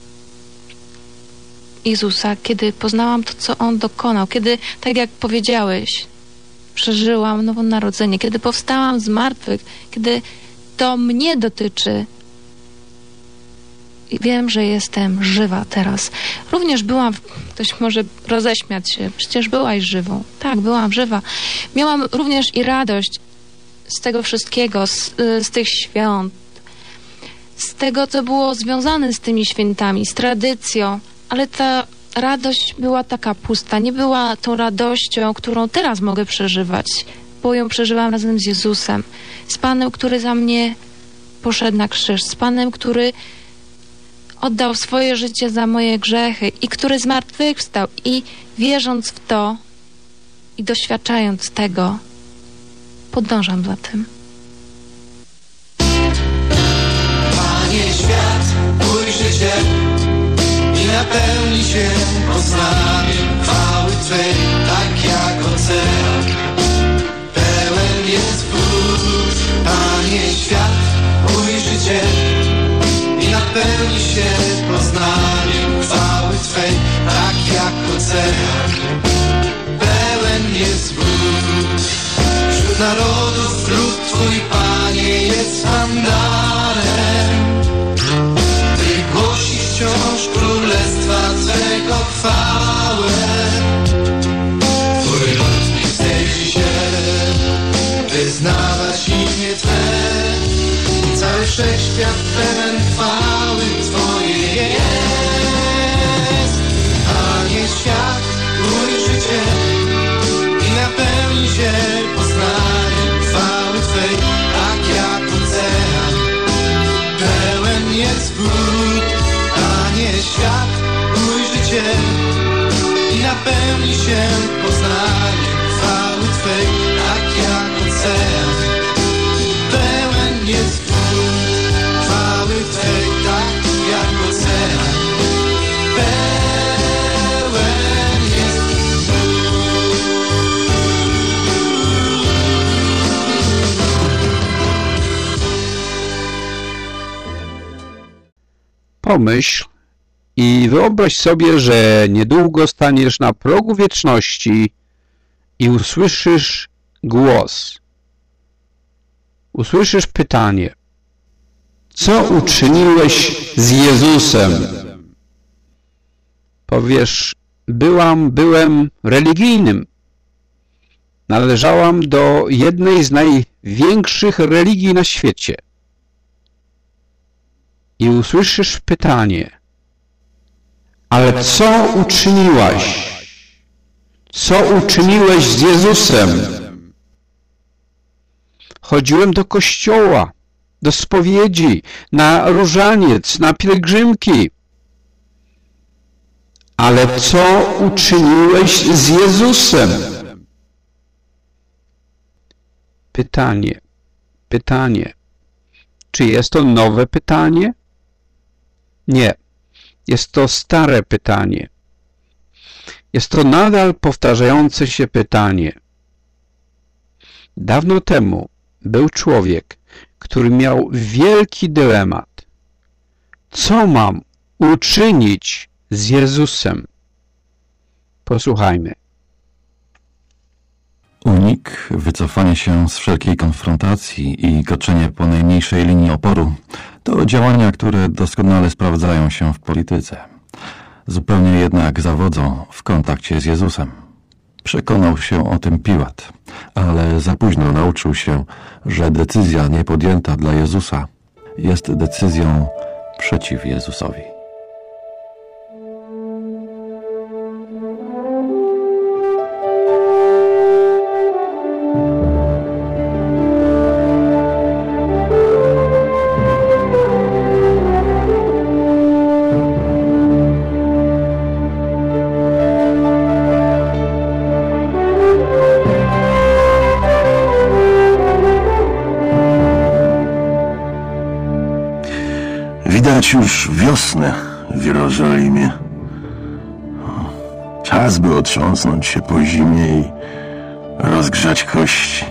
Jezusa, kiedy poznałam to, co On dokonał, kiedy, tak jak powiedziałeś, przeżyłam nowonarodzenie, kiedy powstałam z martwych, kiedy to mnie dotyczy, i wiem, że jestem żywa teraz. Również byłam, ktoś może roześmiać się, przecież byłaś żywą. Tak, byłam żywa. Miałam również i radość z tego wszystkiego, z tych świąt, z tego, co było związane z tymi świętami, z tradycją, ale ta radość była taka pusta. Nie była tą radością, którą teraz mogę przeżywać, bo ją przeżywam razem z Jezusem, z Panem, który za mnie poszedł na krzyż, z Panem, który oddał swoje życie za moje grzechy i który zmartwychwstał, i wierząc w to i doświadczając tego, podążam za tym. Panie, świat ujrzy Cię i napełni się poznaniem chwały Twej, tak jak ocean pełen jest wód. Panie, świat ujrzy Cię i napełni się poznaniem chwały Twej, tak jak ocean pełen jest wód. Wśród narodów lud Twój, Panie, jest sztandarem, Ty głosisz wciąż królestwa Twego chwałę. Twój lud nie wstydzi się wyznawać imię Twe, cały wszechświat pełen chwały Twojej. się poznaniem chwały Twej, tak jak ocean pełen jest chwały Twej, tak jak ocean pełen jest. Pomyśl i wyobraź sobie, że niedługo staniesz na progu wieczności i usłyszysz głos. Usłyszysz pytanie: co uczyniłeś z Jezusem? Powiesz: byłem religijnym. Należałam do jednej z największych religii na świecie. I usłyszysz pytanie: ale co uczyniłaś? Co uczyniłeś z Jezusem? Chodziłem do kościoła, do spowiedzi, na różaniec, na pielgrzymki. Ale co uczyniłeś z Jezusem? Pytanie. Czy jest to nowe pytanie? Nie. Jest to stare pytanie. Jest to nadal powtarzające się pytanie. Dawno temu był człowiek, który miał wielki dylemat. Co mam uczynić z Jezusem? Posłuchajmy. Unik, wycofanie się z wszelkiej konfrontacji i kroczenie po najmniejszej linii oporu to działania, które doskonale sprawdzają się w polityce. Zupełnie jednak zawodzą w kontakcie z Jezusem. Przekonał się o tym Piłat, ale za późno nauczył się, że decyzja nie podjęta dla Jezusa jest decyzją przeciw Jezusowi. Widać już wiosnę w Jerozolimie. Czas, by otrząsnąć się po zimie i rozgrzać kości.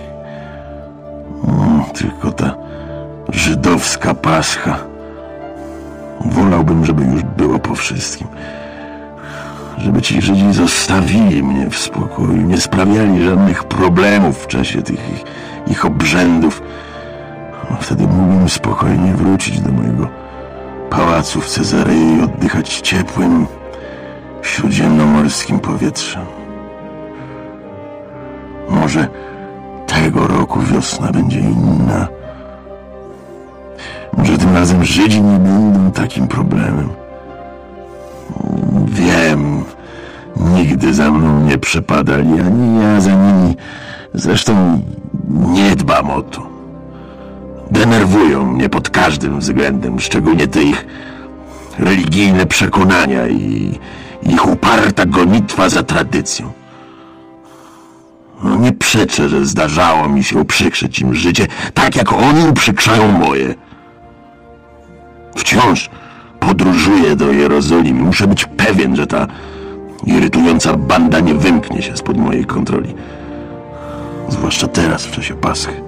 Tylko ta żydowska Pascha. Wolałbym, żeby już było po wszystkim. Żeby ci Żydzi zostawili mnie w spokoju, nie sprawiali żadnych problemów w czasie tych ich obrzędów. Wtedy mógłbym spokojnie wrócić do mojego pałacu w Cezarei i oddychać ciepłym, śródziemnomorskim powietrzem. Może tego roku wiosna będzie inna. Może tym razem Żydzi nie będą takim problemem. Wiem, nigdy za mną nie przepadali, ani ja za nimi. Zresztą nie dbam o to. Denerwują mnie pod każdym względem, szczególnie te ich religijne przekonania i ich uparta gonitwa za tradycją. Nie przeczę, że zdarzało mi się uprzykrzyć im życie, tak jak oni uprzykrzają moje. Wciąż podróżuję do Jerozolimy. Muszę być pewien, że ta irytująca banda nie wymknie się spod mojej kontroli. Zwłaszcza teraz, w czasie Paschy.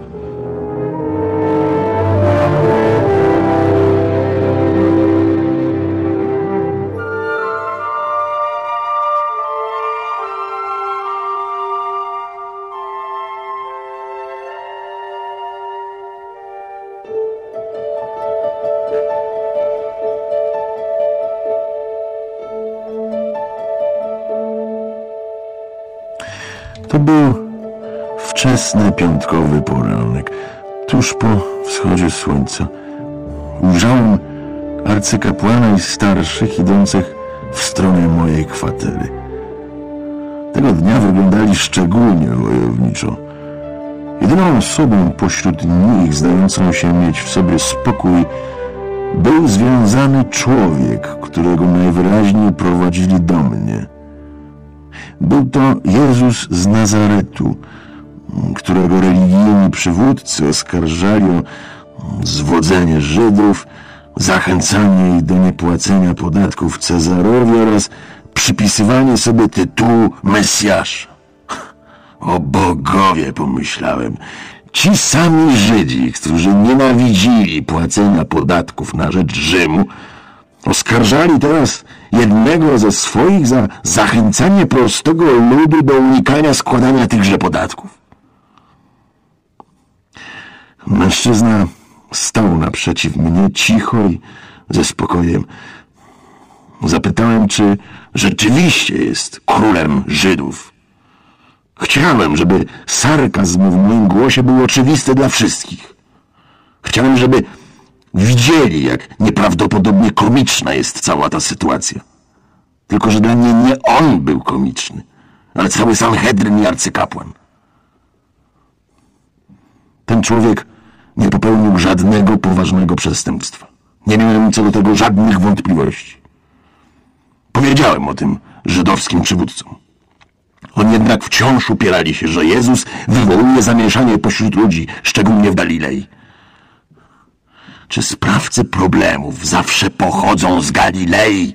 To był wczesny piątkowy poranek. Tuż po wschodzie słońca ujrzałem arcykapłana i starszych idących w stronę mojej kwatery. Tego dnia wyglądali szczególnie wojowniczo. Jedyną osobą pośród nich, zdającą się mieć w sobie spokój, był związany człowiek, którego najwyraźniej prowadzili do mnie. Był to Jezus z Nazaretu, którego religijni przywódcy oskarżali o zwodzenie Żydów, zachęcanie ich do niepłacenia podatków Cezarowi oraz przypisywanie sobie tytułu Mesjasza. O bogowie, pomyślałem, ci sami Żydzi, którzy nienawidzili płacenia podatków na rzecz Rzymu, oskarżali teraz jednego ze swoich za zachęcanie prostego ludu do unikania składania tychże podatków. Mężczyzna stał naprzeciw mnie cicho i ze spokojem. Zapytałem, czy rzeczywiście jest królem Żydów. Chciałem, żeby sarkazm w moim głosie był oczywisty dla wszystkich. Chciałem, żeby widzieli, jak nieprawdopodobnie komiczna jest cała ta sytuacja. Tylko że dla mnie nie on był komiczny, ale cały Sanhedryn i arcykapłan. Ten człowiek nie popełnił żadnego poważnego przestępstwa. Nie miałem co do tego żadnych wątpliwości. Powiedziałem o tym żydowskim przywódcom. Oni jednak wciąż upierali się, że Jezus wywołuje zamieszanie pośród ludzi, szczególnie w Galilei. Czy sprawcy problemów zawsze pochodzą z Galilei?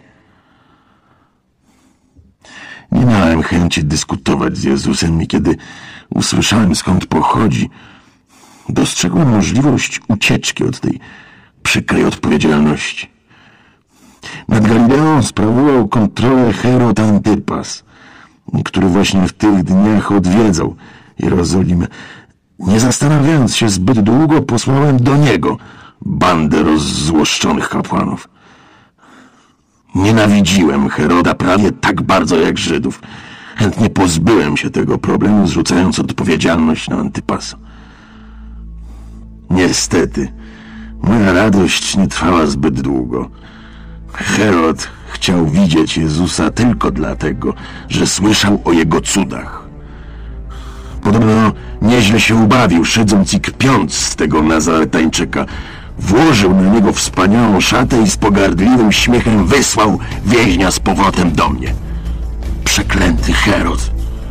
Nie miałem chęci dyskutować z Jezusem i kiedy usłyszałem, skąd pochodzi, dostrzegłem możliwość ucieczki od tej przykrej odpowiedzialności. Nad Galileą sprawował kontrolę Herod Antypas, który właśnie w tych dniach odwiedzał Jerozolimę. Nie zastanawiając się zbyt długo, posłałem do niego bandę rozzłoszczonych kapłanów. Nienawidziłem Heroda prawie tak bardzo jak Żydów. Chętnie pozbyłem się tego problemu, zrzucając odpowiedzialność na Antypasa. Niestety, moja radość nie trwała zbyt długo. Herod chciał widzieć Jezusa tylko dlatego, że słyszał o jego cudach. Podobno nieźle się ubawił, szydząc i kpiąc z tego Nazaretańczyka. Włożył na niego wspaniałą szatę i z pogardliwym śmiechem wysłał więźnia z powrotem do mnie. Przeklęty Herod!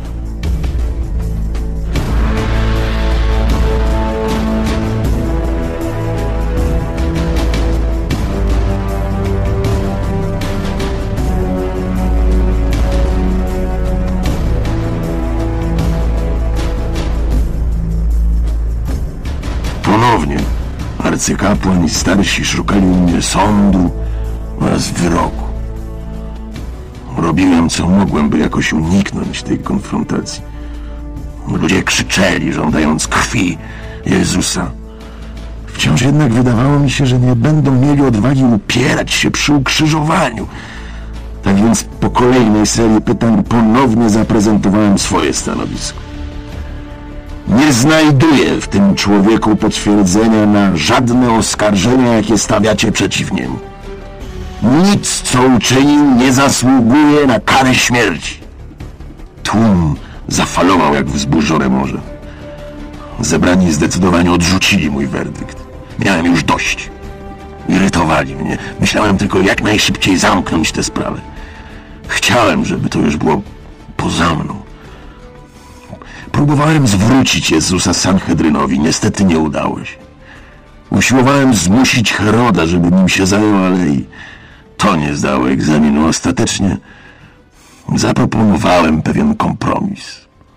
Ponownie arcykapłan i starsi szukali u mnie sądu oraz wyroku. Robiłem, co mogłem, by jakoś uniknąć tej konfrontacji. Ludzie krzyczeli, żądając krwi Jezusa. Wciąż jednak wydawało mi się, że nie będą mieli odwagi upierać się przy ukrzyżowaniu. Tak więc po kolejnej serii pytań ponownie zaprezentowałem swoje stanowisko. Nie znajduję w tym człowieku potwierdzenia na żadne oskarżenia, jakie stawiacie przeciw niemu. Nic, co uczynił, nie zasługuje na karę śmierci. Tłum zafalował jak wzburzone morze. Zebrani zdecydowanie odrzucili mój werdykt. Miałem już dość. Irytowali mnie. Myślałem tylko, jak najszybciej zamknąć tę sprawę. Chciałem, żeby to już było poza mną. Próbowałem zwrócić Jezusa Sanhedrynowi. Niestety nie udało się. Usiłowałem zmusić Heroda, żeby nim się zajął, ale i to nie zdało egzaminu. Ostatecznie zaproponowałem pewien kompromis.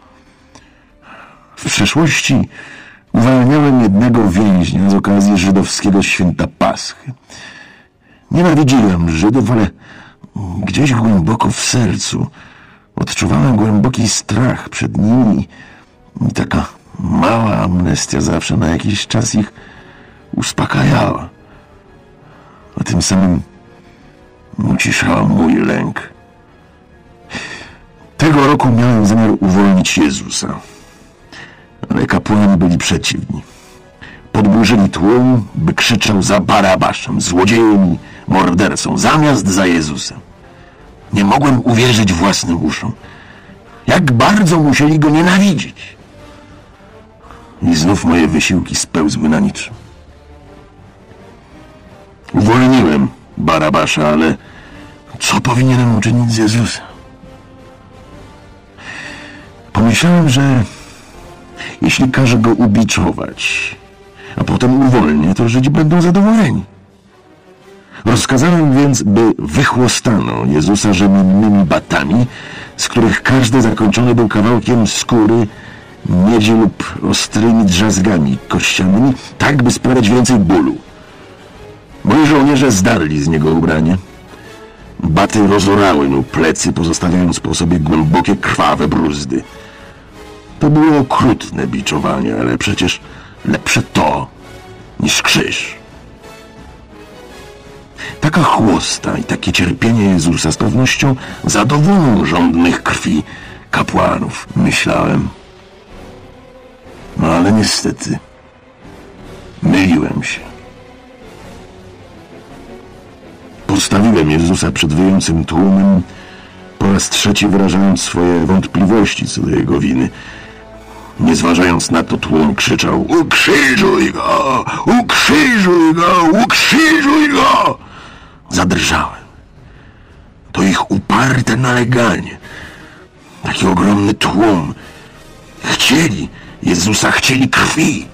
W przeszłości uwalniałem jednego więźnia z okazji żydowskiego święta Paschy. Nienawidziłem Żydów, ale gdzieś głęboko w sercu odczuwałem głęboki strach przed nimi i taka mała amnestia zawsze na jakiś czas ich uspokajała, a tym samym uciszała mój lęk. Tego roku miałem zamiar uwolnić Jezusa, ale kapłani byli przeciwni. Podburzyli tłum, by krzyczał za Barabaszem, złodziejem i mordercą, zamiast za Jezusem. Nie mogłem uwierzyć własnym uszom. Jak bardzo musieli go nienawidzić. I znów moje wysiłki spełzły na niczym. Uwolniłem Barabasza, ale co powinienem uczynić z Jezusem? Myślałem, że jeśli każę go ubiczować, a potem uwolnię, to Żydzi będą zadowoleni. Rozkazałem więc, by wychłostano Jezusa rzemiennymi batami, z których każdy zakończony był kawałkiem skóry, miedzi lub ostrymi drzazgami kościanymi, tak by sprawiać więcej bólu. Moi żołnierze zdarli z niego ubranie. Baty rozorały mu plecy, pozostawiając po sobie głębokie, krwawe bruzdy. To było okrutne biczowanie, ale przecież lepsze to niż krzyż. Taka chłosta i takie cierpienie Jezusa z pewnością zadowolą żądnych krwi kapłanów, myślałem. No ale niestety myliłem się. Postawiłem Jezusa przed wyjącym tłumem, po raz trzeci wyrażając swoje wątpliwości co do jego winy. Nie zważając na to, tłum krzyczał: ukrzyżuj go! Ukrzyżuj go! Ukrzyżuj go! Zadrżałem. To ich uparte naleganie. Taki ogromny tłum. Chcieli Jezusa, chcieli krwi.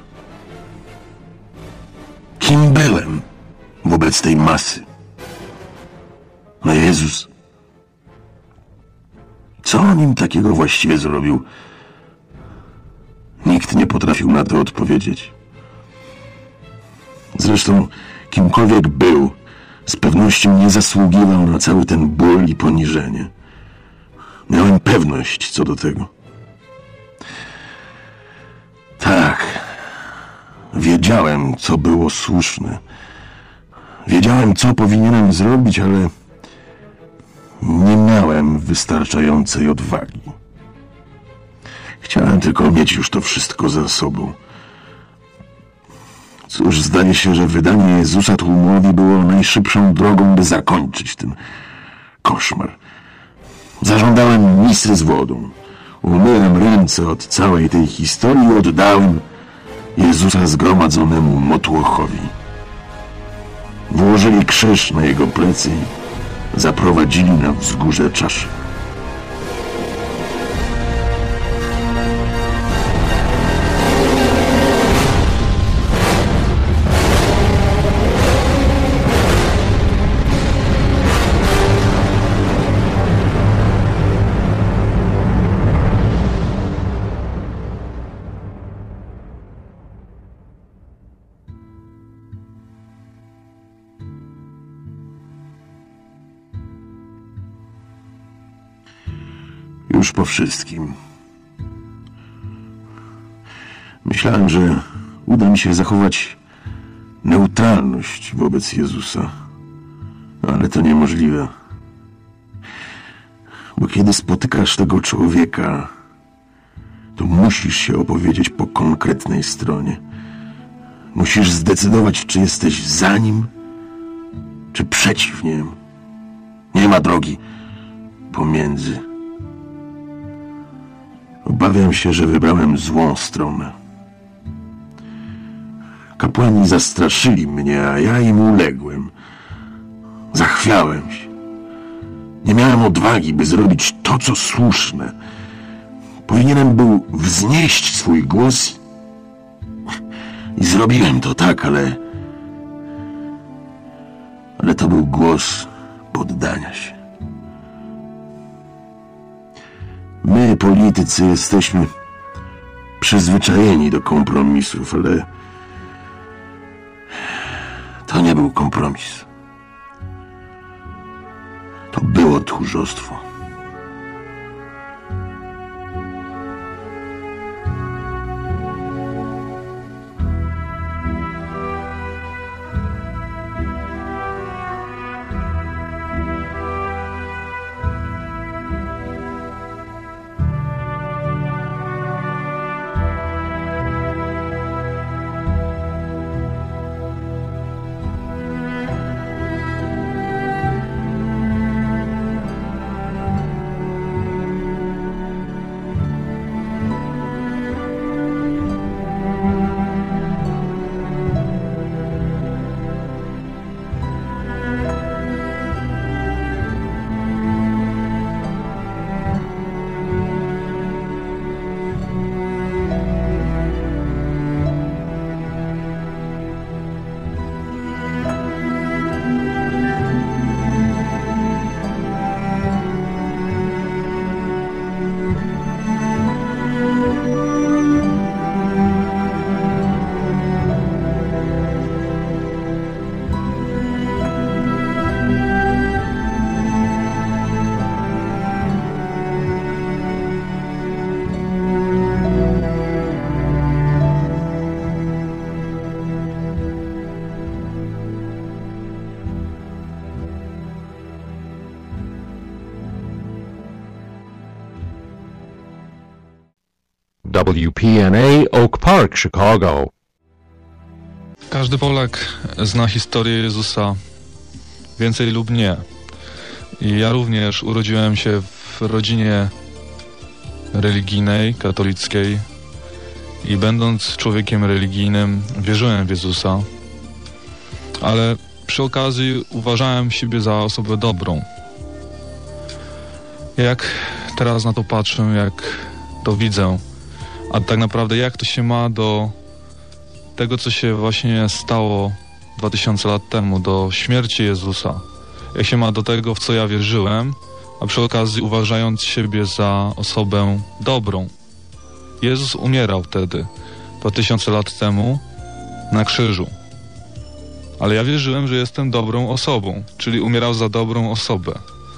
Kim byłem wobec tej masy? No Jezus. Co on im takiego właściwie zrobił? Nikt nie potrafił na to odpowiedzieć. Zresztą, kimkolwiek był, z pewnością nie zasługiwał na cały ten ból i poniżenie. Miałem pewność co do tego. Tak, wiedziałem, co było słuszne. Wiedziałem, co powinienem zrobić, ale nie miałem wystarczającej odwagi. Chciałem tylko mieć już to wszystko za sobą. Cóż, zdaje się, że wydanie Jezusa tłumowi było najszybszą drogą, by zakończyć ten koszmar. Zażądałem misy z wodą. Umyłem ręce od całej tej historii i oddałem Jezusa zgromadzonemu motłochowi. Włożyli krzyż na jego plecy i zaprowadzili na wzgórze czaszy. Już po wszystkim. Myślałem, że uda mi się zachować neutralność wobec Jezusa. Ale to niemożliwe. Bo kiedy spotykasz tego człowieka, to musisz się opowiedzieć po konkretnej stronie. Musisz zdecydować, czy jesteś za nim, czy przeciw niemu. Nie ma drogi pomiędzy. Obawiam się, że wybrałem złą stronę. Kapłani zastraszyli mnie, a ja im uległem. Zachwiałem się. Nie miałem odwagi, by zrobić to, co słuszne. Powinienem był wznieść swój głos i zrobiłem to, tak, ale to był głos poddania się. My, politycy, jesteśmy przyzwyczajeni do kompromisów, ale to nie był kompromis. To było tchórzostwo. WPNA Oak Park, Chicago. Każdy Polak zna historię Jezusa, więcej lub nie. I ja również urodziłem się w rodzinie religijnej, katolickiej i będąc człowiekiem religijnym wierzyłem w Jezusa, ale przy okazji uważałem siebie za osobę dobrą. Jak teraz na to patrzę, jak to widzę, a tak naprawdę jak to się ma do tego, co się właśnie stało 2000 lat temu, do śmierci Jezusa. Jak się ma do tego, w co ja wierzyłem, a przy okazji uważając siebie za osobę dobrą. Jezus umierał wtedy, 2000 lat temu, na krzyżu. Ale ja wierzyłem, że jestem dobrą osobą, czyli umierał za dobrą osobę.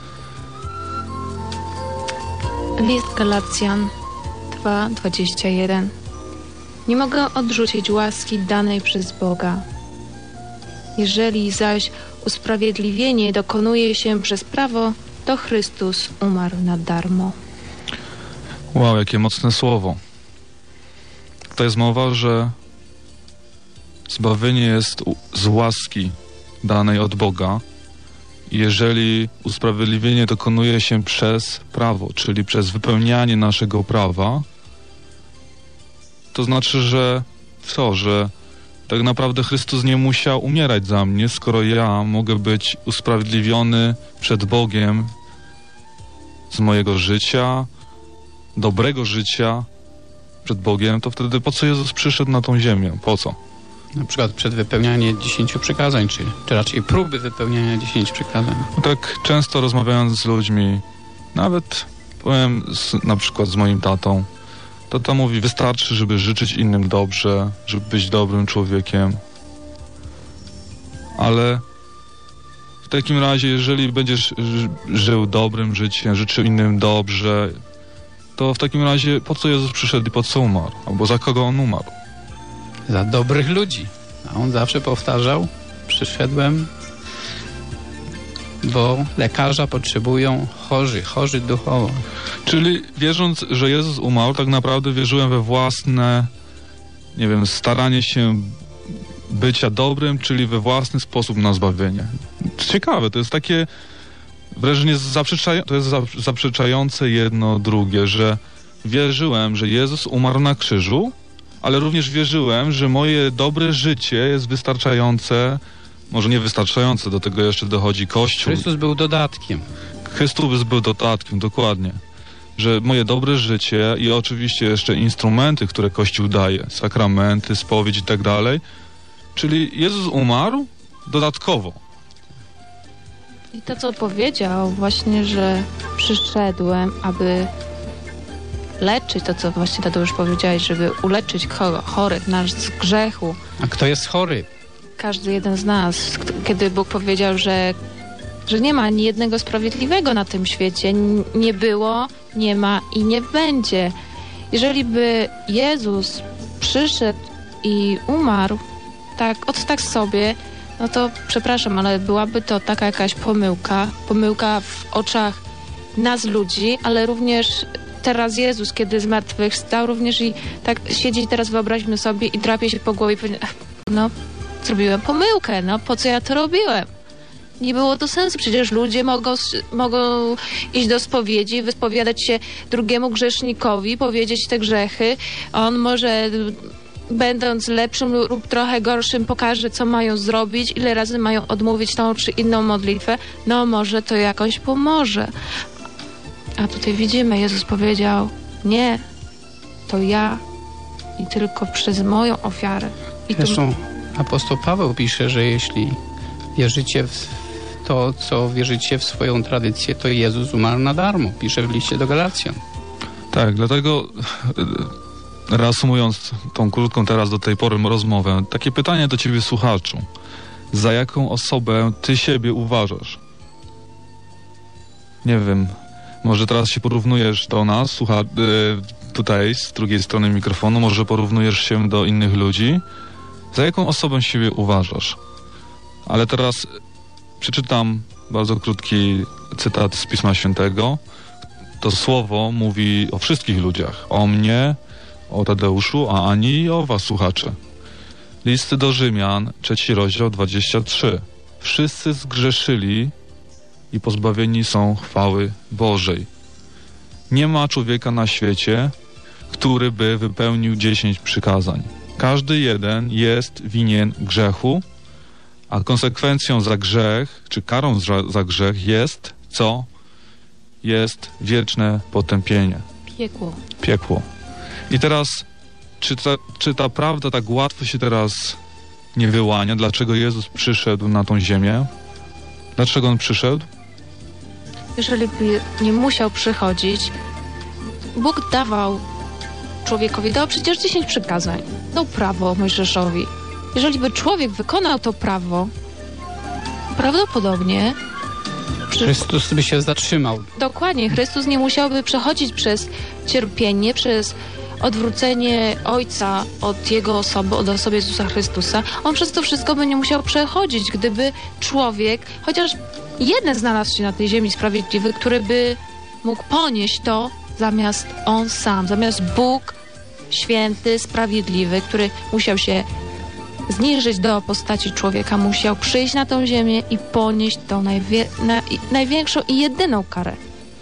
List Galacjan 2:21. Nie mogę odrzucić łaski danej przez Boga. Jeżeli zaś usprawiedliwienie dokonuje się przez prawo, to Chrystus umarł na darmo. Wow, jakie mocne słowo. To jest mowa, że zbawienie jest z łaski danej od Boga. Jeżeli usprawiedliwienie dokonuje się przez prawo, czyli przez wypełnianie naszego prawa, to znaczy, że co? Że tak naprawdę Chrystus nie musiał umierać za mnie, skoro ja mogę być usprawiedliwiony przed Bogiem z mojego życia, dobrego życia przed Bogiem, to wtedy po co Jezus przyszedł na tą ziemię? Po co? Na przykład przed wypełnianiem 10 przykazań, czy raczej próby wypełniania 10 przykazań. Tak często rozmawiając z ludźmi, nawet powiem na przykład z moim tatą, tata mówi, wystarczy, żeby życzyć innym dobrze, żeby być dobrym człowiekiem. Ale w takim razie, jeżeli będziesz żył dobrym życiem, życzył innym dobrze, to w takim razie po co Jezus przyszedł i po co umarł? Albo za kogo On umarł? Za dobrych ludzi. A On zawsze powtarzał, przyszedłem, bo lekarza potrzebują chorzy duchowo. Czyli wierząc, że Jezus umarł, tak naprawdę wierzyłem we własne, nie wiem, staranie się bycia dobrym, czyli we własny sposób na zbawienie. Ciekawe, to jest takie wrażenie zaprzeczające jedno drugie, że wierzyłem, że Jezus umarł na krzyżu, ale również wierzyłem, że moje dobre życie jest wystarczające, może nie wystarczające, do tego jeszcze dochodzi Kościół. Chrystus był dodatkiem. Chrystus był dodatkiem, dokładnie. Że moje dobre życie i oczywiście jeszcze instrumenty, które Kościół daje, sakramenty, spowiedź i tak dalej, czyli Jezus umarł dodatkowo. I to, co powiedział właśnie, że przyszedłem, aby leczyć, to co właśnie Tadeusz powiedziałeś, żeby uleczyć chorych nas z grzechu. A kto jest chory? Każdy jeden z nas. Kiedy Bóg powiedział, że nie ma ani jednego sprawiedliwego na tym świecie, nie było, nie ma i nie będzie. Jeżeli by Jezus przyszedł i umarł tak sobie, no to przepraszam, ale byłaby to taka jakaś pomyłka w oczach nas ludzi, ale również teraz Jezus, kiedy zmartwychwstał, również i tak siedzi teraz, wyobraźmy sobie, i drapie się po głowie i powie, no, zrobiłem pomyłkę, no, po co ja to robiłem? Nie było to sensu, przecież ludzie mogą iść do spowiedzi, wyspowiadać się drugiemu grzesznikowi, powiedzieć te grzechy, on może, będąc lepszym lub trochę gorszym, pokaże, co mają zrobić, ile razy mają odmówić tą czy inną modlitwę, no może to jakoś pomoże. A tutaj widzimy, Jezus powiedział, nie, to ja i tylko przez moją ofiarę. Zresztą apostoł Paweł pisze, że jeśli wierzycie w to, co wierzycie w swoją tradycję, to Jezus umarł na darmo. Pisze w liście do Galacjan. Tak, dlatego reasumując tą krótką teraz do tej pory rozmowę, takie pytanie do ciebie, słuchaczu. Za jaką osobę ty siebie uważasz? Nie wiem, może teraz się porównujesz do nas, tutaj z drugiej strony mikrofonu, może porównujesz się do innych ludzi. Za jaką osobę siebie uważasz? Ale teraz przeczytam bardzo krótki cytat z Pisma Świętego. To słowo mówi o wszystkich ludziach. O mnie, o Tadeuszu, a ani i o was, słuchacze. List do Rzymian, 3 rozdział 23. Wszyscy zgrzeszyli i pozbawieni są chwały Bożej. Nie ma człowieka na świecie, który by wypełnił 10 przykazań. Każdy jeden jest winien grzechu, a konsekwencją za grzech, czy karą za grzech jest co? Jest wieczne potępienie. Piekło. I teraz, czy ta prawda tak łatwo się teraz nie wyłania? Dlaczego Jezus przyszedł na tą ziemię? Dlaczego On przyszedł? Jeżeli by nie musiał przychodzić, Bóg dał przecież 10 przykazań. Dał prawo Mojżeszowi. Jeżeli by człowiek wykonał to prawo, prawdopodobnie Chrystus by się zatrzymał. Dokładnie. Chrystus nie musiałby przechodzić przez cierpienie, przez odwrócenie Ojca od Jego osoby, od osoby Jezusa Chrystusa. On przez to wszystko by nie musiał przechodzić, gdyby człowiek, chociaż jeden znalazł się na tej ziemi sprawiedliwy, który by mógł ponieść to zamiast on sam, zamiast Bóg święty, sprawiedliwy, który musiał się zniżyć do postaci człowieka, musiał przyjść na tą ziemię i ponieść tą największą i jedyną karę.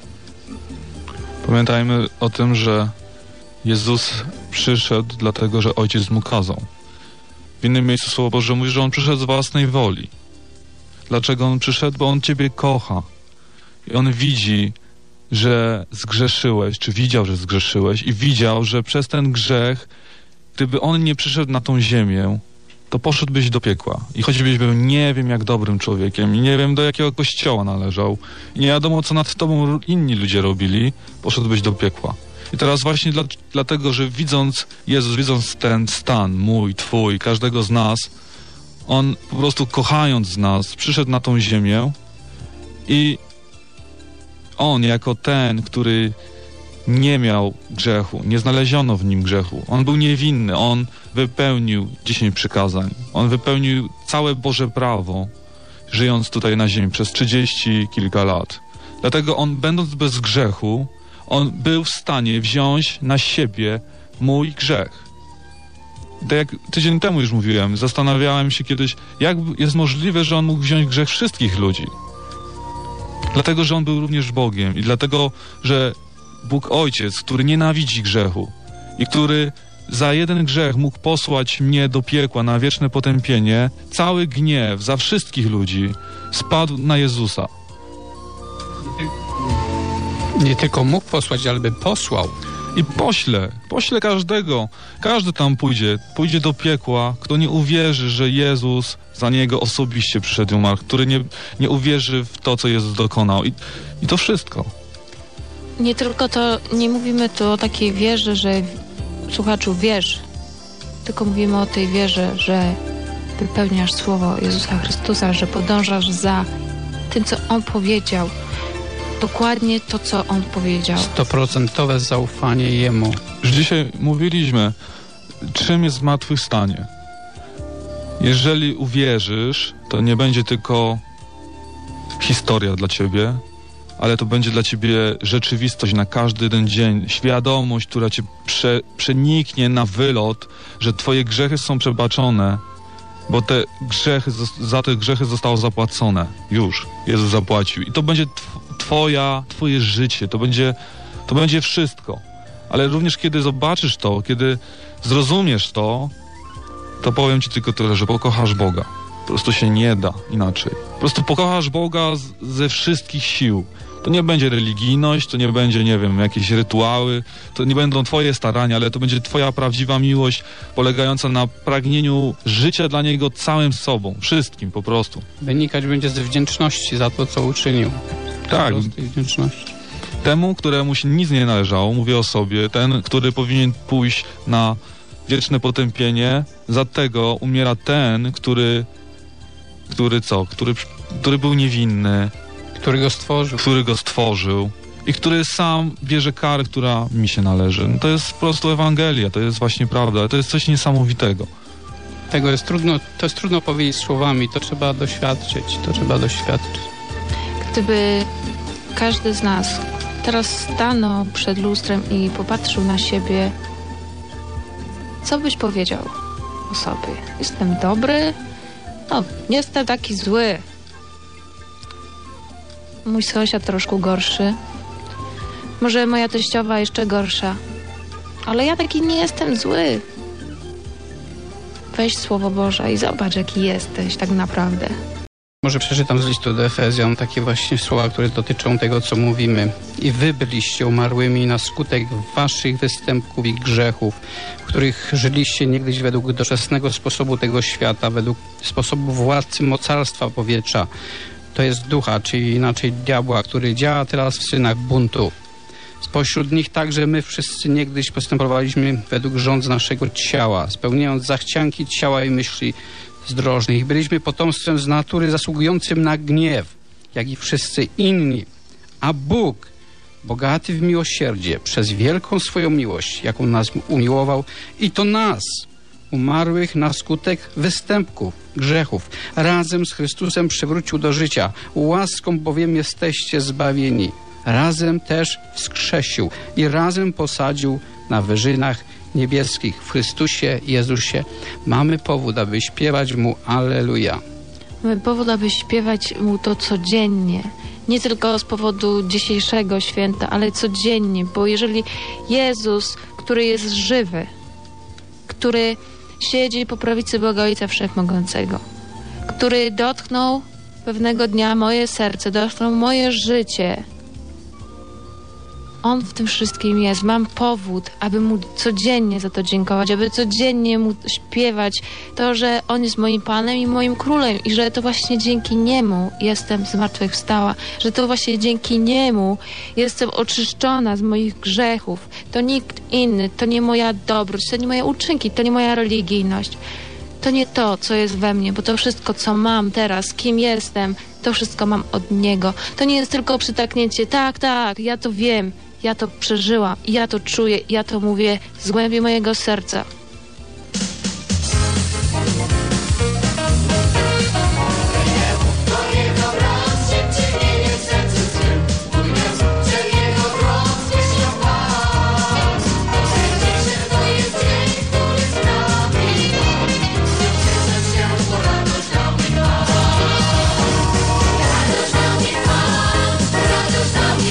Pamiętajmy o tym, że Jezus przyszedł dlatego, że Ojciec mu kazał. W innym miejscu Słowo Boże mówi, że On przyszedł z własnej woli. Dlaczego On przyszedł? Bo On Ciebie kocha. I On widzi, że zgrzeszyłeś, czy widział, że zgrzeszyłeś i widział, że przez ten grzech, gdyby On nie przyszedł na tą ziemię, to poszedłbyś do piekła. I choćbyś był nie wiem jak dobrym człowiekiem i nie wiem do jakiego kościoła należał i nie wiadomo co nad tobą inni ludzie robili, poszedłbyś do piekła. I teraz właśnie dlatego, że Jezus widząc ten stan mój, twój, każdego z nas, On po prostu kochając nas przyszedł na tą ziemię i On jako ten, który nie miał grzechu, nie znaleziono w nim grzechu. On był niewinny, On wypełnił 10 przykazań. On wypełnił całe Boże prawo, żyjąc tutaj na ziemi przez 30 kilka lat. Dlatego On, będąc bez grzechu, On był w stanie wziąć na siebie mój grzech. Tak jak tydzień temu już mówiłem, zastanawiałem się kiedyś, jak jest możliwe, że On mógł wziąć grzech wszystkich ludzi. Dlatego, że On był również Bogiem i dlatego, że Bóg Ojciec, który nienawidzi grzechu i który za jeden grzech mógł posłać mnie do piekła na wieczne potępienie, cały gniew za wszystkich ludzi spadł na Jezusa. Nie tylko mógł posłać, ale by posłał. I pośle każdego. Każdy tam pójdzie do piekła, kto nie uwierzy, że Jezus za niego osobiście przyszedł i umarł, który nie uwierzy w to, co Jezus dokonał. I to wszystko. Nie tylko to, nie mówimy tu o takiej wierze, że słuchaczu wierz, tylko mówimy o tej wierze, że wypełniasz słowo Jezusa Chrystusa, że podążasz za tym, co On powiedział. Dokładnie to, co On powiedział. 100% zaufanie Jemu. Już dzisiaj mówiliśmy, czym jest zmartwychwstanie. Jeżeli uwierzysz, to nie będzie tylko historia dla ciebie, ale to będzie dla ciebie rzeczywistość na każdy jeden dzień, świadomość, która cię przeniknie na wylot, że twoje grzechy są przebaczone, bo za te grzechy zostało zapłacone. Już. Jezus zapłacił. I to będzie twoje życie. To będzie wszystko. Ale również kiedy zobaczysz to, kiedy zrozumiesz to powiem ci tylko tyle, że pokochasz Boga. Po prostu się nie da inaczej. Po prostu pokochasz Boga ze wszystkich sił. To nie będzie religijność, to nie będzie, nie wiem, jakieś rytuały, to nie będą twoje starania, ale to będzie twoja prawdziwa miłość polegająca na pragnieniu życia dla Niego całym sobą, wszystkim po prostu. Wynikać będzie z wdzięczności za to, co uczynił. Tak. Wdzięczności. Temu, któremu się nic nie należało, mówię o sobie, ten, który powinien pójść na wieczne potępienie, za tego umiera ten, który był niewinny, który go stworzył i który sam bierze karę, która mi się należy. No to jest po prostu Ewangelia, to jest właśnie prawda, to jest coś niesamowitego. To jest trudno powiedzieć słowami, to trzeba doświadczyć. Gdyby każdy z nas teraz stanął przed lustrem i popatrzył na siebie Co byś powiedział o sobie? Jestem dobry? No, nie jestem taki zły. Mój sąsiad troszkę gorszy. Może moja teściowa jeszcze gorsza. Ale ja taki nie jestem zły. Weź Słowo Boże i zobacz, jaki jesteś tak naprawdę. Może przeczytam z listu do Efezjan takie właśnie słowa, które dotyczą tego, co mówimy. I wy byliście umarłymi na skutek waszych występków i grzechów, w których żyliście niegdyś według doczesnego sposobu tego świata, według sposobu władcy mocarstwa powietrza, to jest ducha, czyli inaczej diabła, który działa teraz w synach buntu. Spośród nich także my wszyscy niegdyś postępowaliśmy według rządz naszego ciała, spełniając zachcianki ciała i myśli zdrożnych. Byliśmy potomstwem z natury zasługującym na gniew, jak i wszyscy inni. A Bóg, bogaty w miłosierdzie, przez wielką swoją miłość, jaką nas umiłował, i to nas, umarłych na skutek występków, grzechów, razem z Chrystusem przywrócił do życia. Łaską bowiem jesteście zbawieni. Razem też wskrzesił i razem posadził na wyżynach niebieskich w Chrystusie Jezusie. Mamy powód, aby śpiewać Mu Alleluja. Mamy powód, aby śpiewać Mu to codziennie. Nie tylko z powodu dzisiejszego święta, ale codziennie. Bo jeżeli Jezus, który jest żywy, który siedzi po prawicy Boga Ojca Wszechmogącego, który dotknął pewnego dnia moje serce, dotknął moje życie, On w tym wszystkim jest. Mam powód, aby Mu codziennie za to dziękować, aby codziennie Mu śpiewać to, że On jest moim Panem i moim Królem i że to właśnie dzięki Niemu jestem zmartwychwstała, że to właśnie dzięki Niemu jestem oczyszczona z moich grzechów. To nikt inny, to nie moja dobroć, to nie moje uczynki, to nie moja religijność. To nie to, co jest we mnie, bo to wszystko, co mam teraz, kim jestem, to wszystko mam od Niego. To nie jest tylko przytaknięcie, tak, ja to wiem, ja to przeżyłam, ja to czuję, ja to mówię z głębi mojego serca.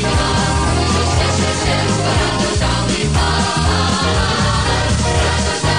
Radość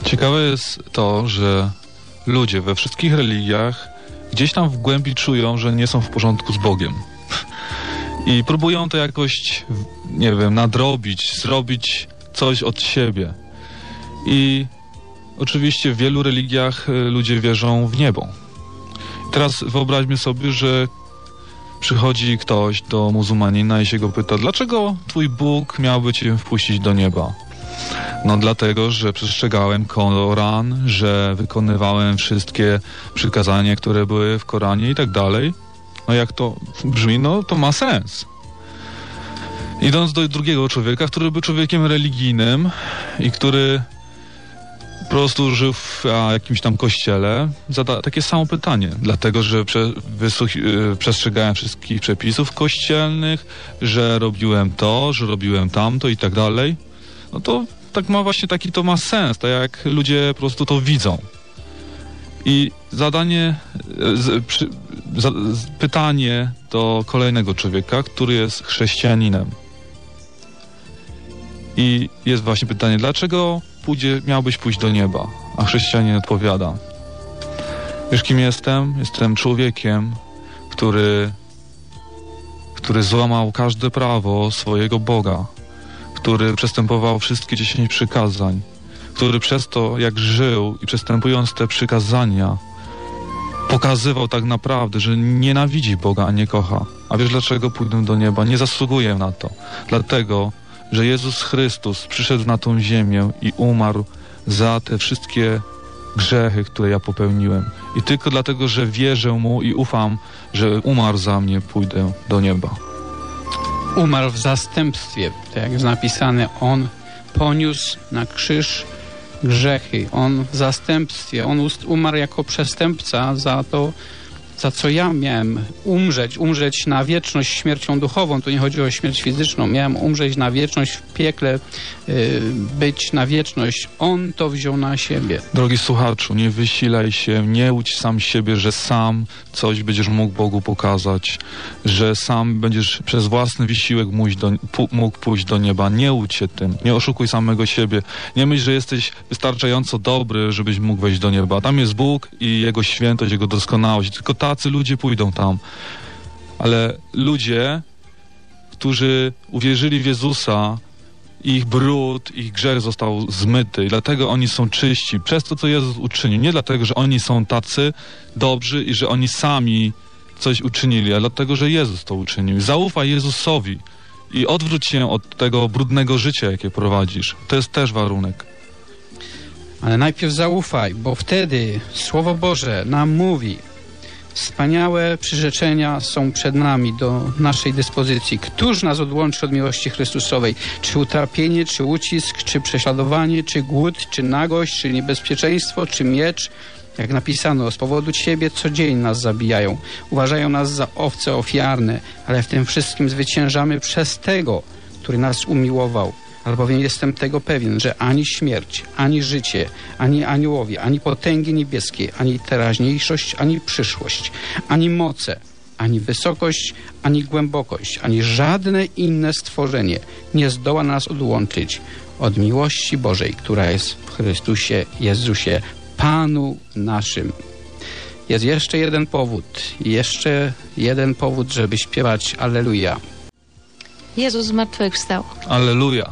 Ciekawe jest to, że ludzie we wszystkich religiach gdzieś tam w głębi czują, że nie są w porządku z Bogiem. I próbują to jakoś, nie wiem, nadrobić, zrobić coś od siebie. I oczywiście w wielu religiach ludzie wierzą w niebo. Teraz wyobraźmy sobie, że przychodzi ktoś do muzułmanina i się go pyta, dlaczego twój Bóg miałby cię wpuścić do nieba? No dlatego, że przestrzegałem Koran, że wykonywałem wszystkie przykazania, które były w Koranie i tak dalej. No jak to brzmi, no to ma sens. Idąc do drugiego człowieka, który był człowiekiem religijnym i który po prostu żył w jakimś tam kościele, zada takie samo pytanie. Dlatego, że przestrzegałem wszystkich przepisów kościelnych, że robiłem to, że robiłem tamto i tak dalej. No to tak ma właśnie taki to ma sens, tak jak ludzie po prostu to widzą. I pytanie do kolejnego człowieka, który jest chrześcijaninem. I jest właśnie pytanie, dlaczego miałbyś pójść do nieba? A chrześcijanin odpowiada, wiesz kim jestem? Jestem człowiekiem, który złamał każde prawo swojego Boga, który przestępował wszystkie 10 przykazań, który przez to, jak żył i przestępując te przykazania, pokazywał tak naprawdę, że nienawidzi Boga, a nie kocha. A wiesz dlaczego pójdę do nieba? Nie zasługuję na to. Dlatego, że Jezus Chrystus przyszedł na tą ziemię i umarł za te wszystkie grzechy, które ja popełniłem. I tylko dlatego, że wierzę Mu i ufam, że umarł za mnie, pójdę do nieba. Umarł w zastępstwie, tak jak jest napisane, On poniósł na krzyż grzechy. On w zastępstwie, On umarł jako przestępca za to, za co ja miałem umrzeć na wieczność śmiercią duchową. Tu nie chodzi o śmierć fizyczną. Miałem umrzeć na wieczność w piekle, być na wieczność. On to wziął na siebie. Drogi słuchaczu, nie wysilaj się, nie łudź sam siebie, że sam coś będziesz mógł Bogu pokazać, że sam będziesz przez własny wysiłek mógł pójść do nieba. Nie łudź się tym, nie oszukuj samego siebie. Nie myśl, że jesteś wystarczająco dobry, żebyś mógł wejść do nieba. Tam jest Bóg i Jego świętość, Jego doskonałość. Tylko tacy ludzie pójdą tam. Ale ludzie, którzy uwierzyli w Jezusa, ich brud, ich grzech został zmyty i dlatego oni są czyści przez to, co Jezus uczynił. Nie dlatego, że oni są tacy dobrzy i że oni sami coś uczynili, ale dlatego, że Jezus to uczynił. Zaufaj Jezusowi i odwróć się od tego brudnego życia, jakie prowadzisz. To jest też warunek. Ale najpierw zaufaj, bo wtedy Słowo Boże nam mówi, wspaniałe przyrzeczenia są przed nami, do naszej dyspozycji. Któż nas odłączy od miłości Chrystusowej? Czy utrapienie, czy ucisk, czy prześladowanie, czy głód, czy nagość, czy niebezpieczeństwo, czy miecz? Jak napisano, z powodu Ciebie co dzień nas zabijają. Uważają nas za owce ofiarne, ale w tym wszystkim zwyciężamy przez Tego, który nas umiłował. Albowiem jestem tego pewien, że ani śmierć, ani życie, ani aniołowie, ani potęgi niebieskie, ani teraźniejszość, ani przyszłość, ani moce, ani wysokość, ani głębokość, ani żadne inne stworzenie nie zdoła nas odłączyć od miłości Bożej, która jest w Chrystusie Jezusie, Panu naszym. Jest jeszcze jeden powód, żeby śpiewać Alleluja. Jezus zmartwychwstał. Alleluja.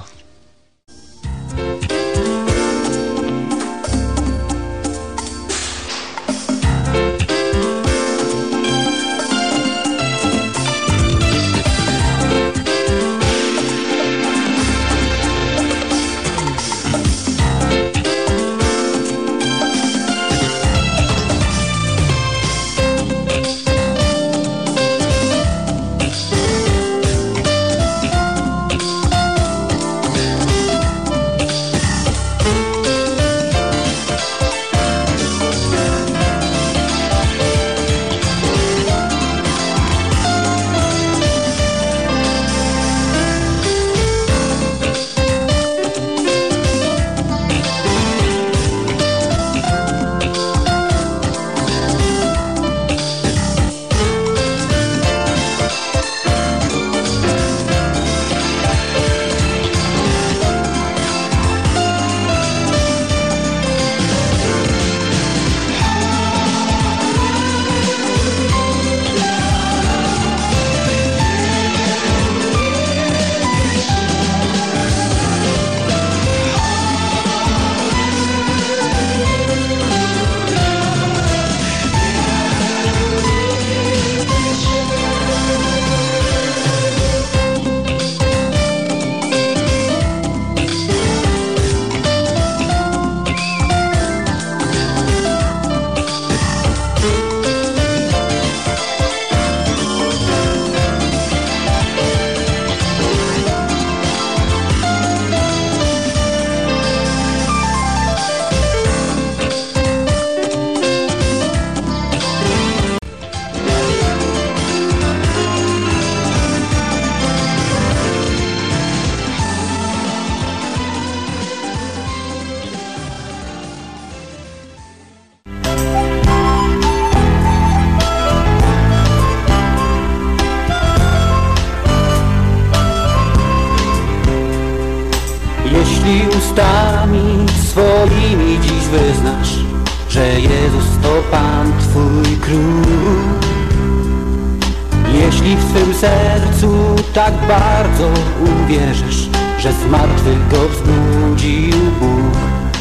Jeśli ustami swoimi dziś wyznasz, że Jezus to Pan Twój Król, jeśli w swym sercu tak bardzo uwierzysz, że z martwych Go wzbudził Bóg,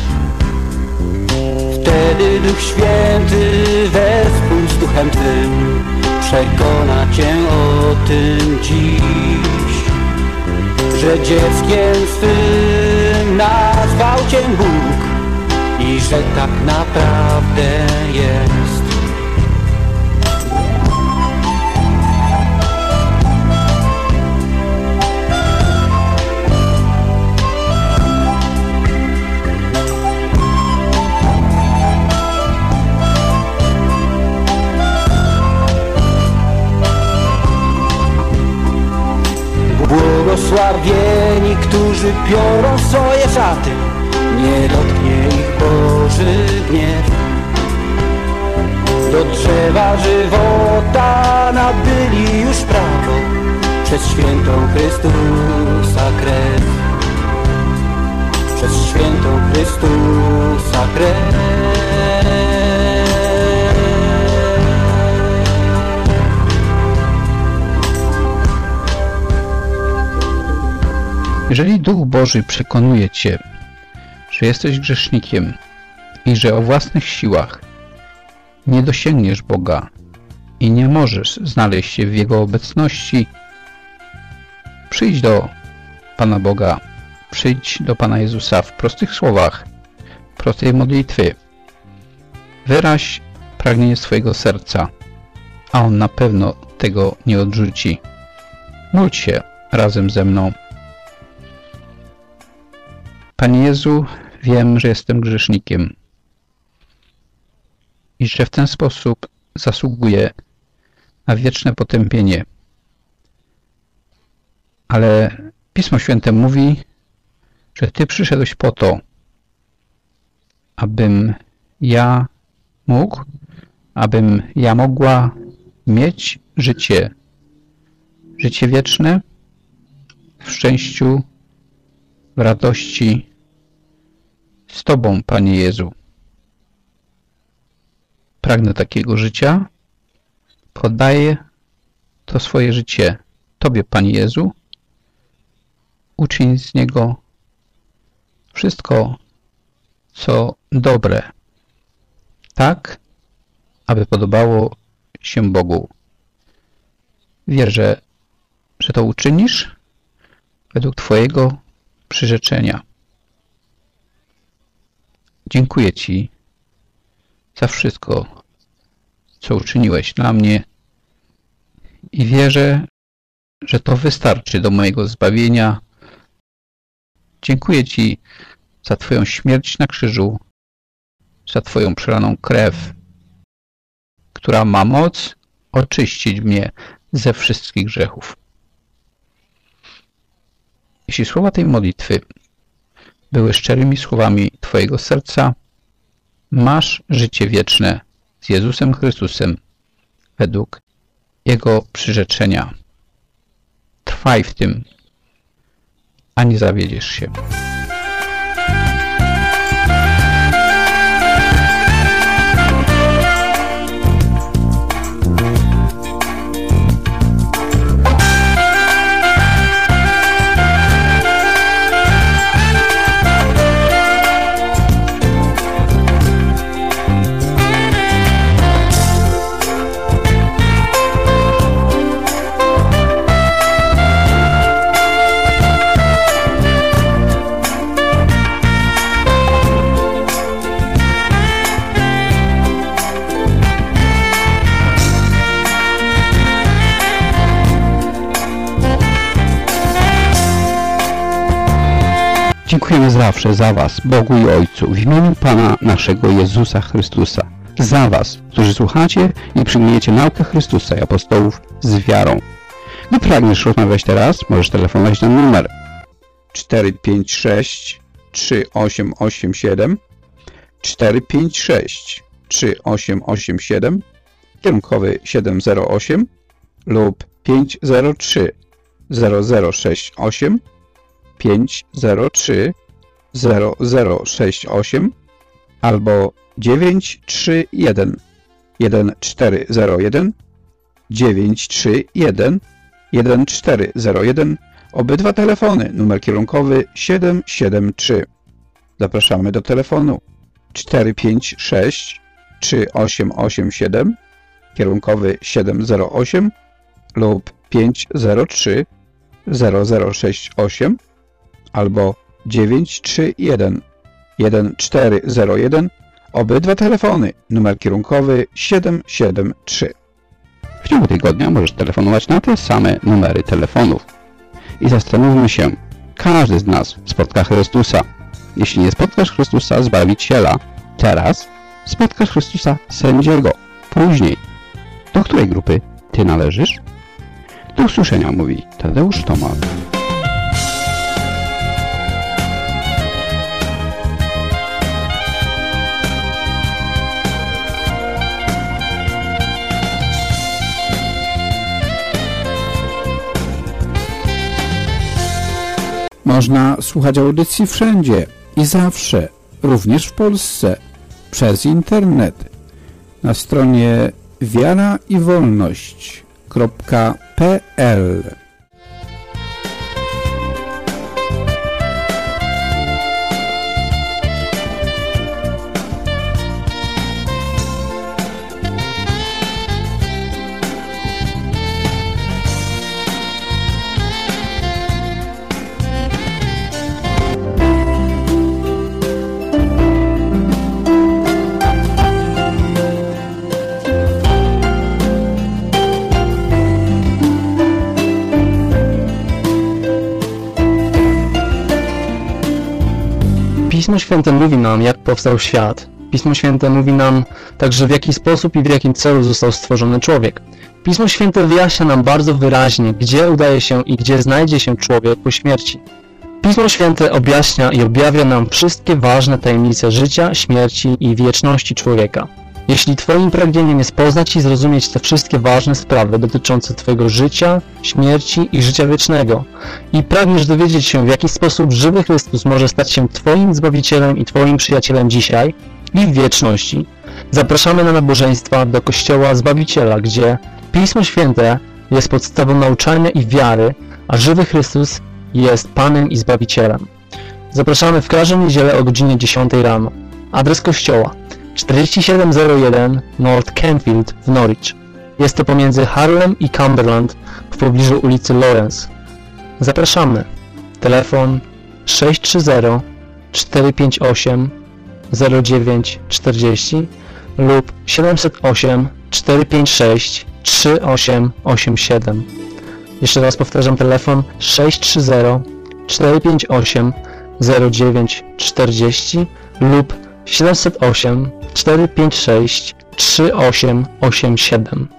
wtedy Duch Święty wespół z Duchem Twym przekona Cię o tym dziś, że dzieckiem swym nazwał Cię Bóg i że tak naprawdę jest. Błogosławieni, którzy piorą swoje szaty, nie dotknie ich Boży gniew. Do drzewa żywota nabyli już prawo przez świętą Chrystusa krew. Przez świętą Chrystusa krew. Jeżeli Duch Boży przekonuje Cię, że jesteś grzesznikiem i że o własnych siłach nie dosięgniesz Boga i nie możesz znaleźć się w Jego obecności, przyjdź do Pana Boga, przyjdź do Pana Jezusa w prostych słowach, prostej modlitwy. Wyraź pragnienie swojego serca, a On na pewno tego nie odrzuci. Módl się razem ze mną. Panie Jezu, wiem, że jestem grzesznikiem i że w ten sposób zasługuję na wieczne potępienie. Ale Pismo Święte mówi, że Ty przyszedłeś po to, abym ja mógł, abym ja mogła mieć życie wieczne w szczęściu, w radości z Tobą, Panie Jezu. Pragnę takiego życia. Poddaję to swoje życie Tobie, Panie Jezu. Uczyń z niego wszystko, co dobre, tak, aby podobało się Bogu. Wierzę, że to uczynisz według Twojego przyrzeczenia. Dziękuję Ci za wszystko, co uczyniłeś dla mnie i wierzę, że to wystarczy do mojego zbawienia. Dziękuję Ci za Twoją śmierć na krzyżu, za Twoją przelaną krew, która ma moc oczyścić mnie ze wszystkich grzechów. Jeśli słowa tej modlitwy były szczerymi słowami Twojego serca, masz życie wieczne z Jezusem Chrystusem według Jego przyrzeczenia. Trwaj w tym, a nie zawiedziesz się. Dziękujemy zawsze za Was, Bogu i Ojcu, w imieniu Pana naszego Jezusa Chrystusa. Za Was, którzy słuchacie i przyjmujecie naukę Chrystusa i apostołów z wiarą. Gdy pragniesz rozmawiać teraz, możesz telefonować na numer 456 3887 456 3887 kierunkowy 708 lub 503 0068 503 0068 albo 931 1401 931 1401. Obydwa telefony, numer kierunkowy 773. Zapraszamy do telefonu 456 3887, kierunkowy 708 lub 503 0068 albo 931 1401. Obydwa telefony, numer kierunkowy 773. W ciągu tygodnia możesz telefonować na te same numery telefonów. I zastanówmy się, każdy z nas spotka Chrystusa. Jeśli nie spotkasz Chrystusa Zbawiciela teraz, spotkasz Chrystusa Sędziego później. Do której grupy ty należysz? Do usłyszenia, mówi Tadeusz Tomal. Można słuchać audycji wszędzie i zawsze, również w Polsce, przez internet. Na stronie wiaraiwolność.pl. Pismo Święte mówi nam, jak powstał świat. Pismo Święte mówi nam także, w jaki sposób i w jakim celu został stworzony człowiek. Pismo Święte wyjaśnia nam bardzo wyraźnie, gdzie udaje się i gdzie znajdzie się człowiek po śmierci. Pismo Święte objaśnia i objawia nam wszystkie ważne tajemnice życia, śmierci i wieczności człowieka. Jeśli Twoim pragnieniem jest poznać i zrozumieć te wszystkie ważne sprawy dotyczące Twojego życia, śmierci i życia wiecznego i pragniesz dowiedzieć się, w jaki sposób żywy Chrystus może stać się Twoim Zbawicielem i Twoim przyjacielem dzisiaj i w wieczności, zapraszamy na nabożeństwa do Kościoła Zbawiciela, gdzie Pismo Święte jest podstawą nauczania i wiary, a żywy Chrystus jest Panem i Zbawicielem. Zapraszamy w każdą niedzielę o godzinie 10 rano. Adres kościoła 4701 North Canfield w Norwich. Jest to pomiędzy Harlem i Cumberland w pobliżu ulicy Lawrence. Zapraszamy. Telefon 630 458 0940 lub 708 456 3887. Jeszcze raz powtarzam, telefon 630 458 0940 lub 708 456 3887.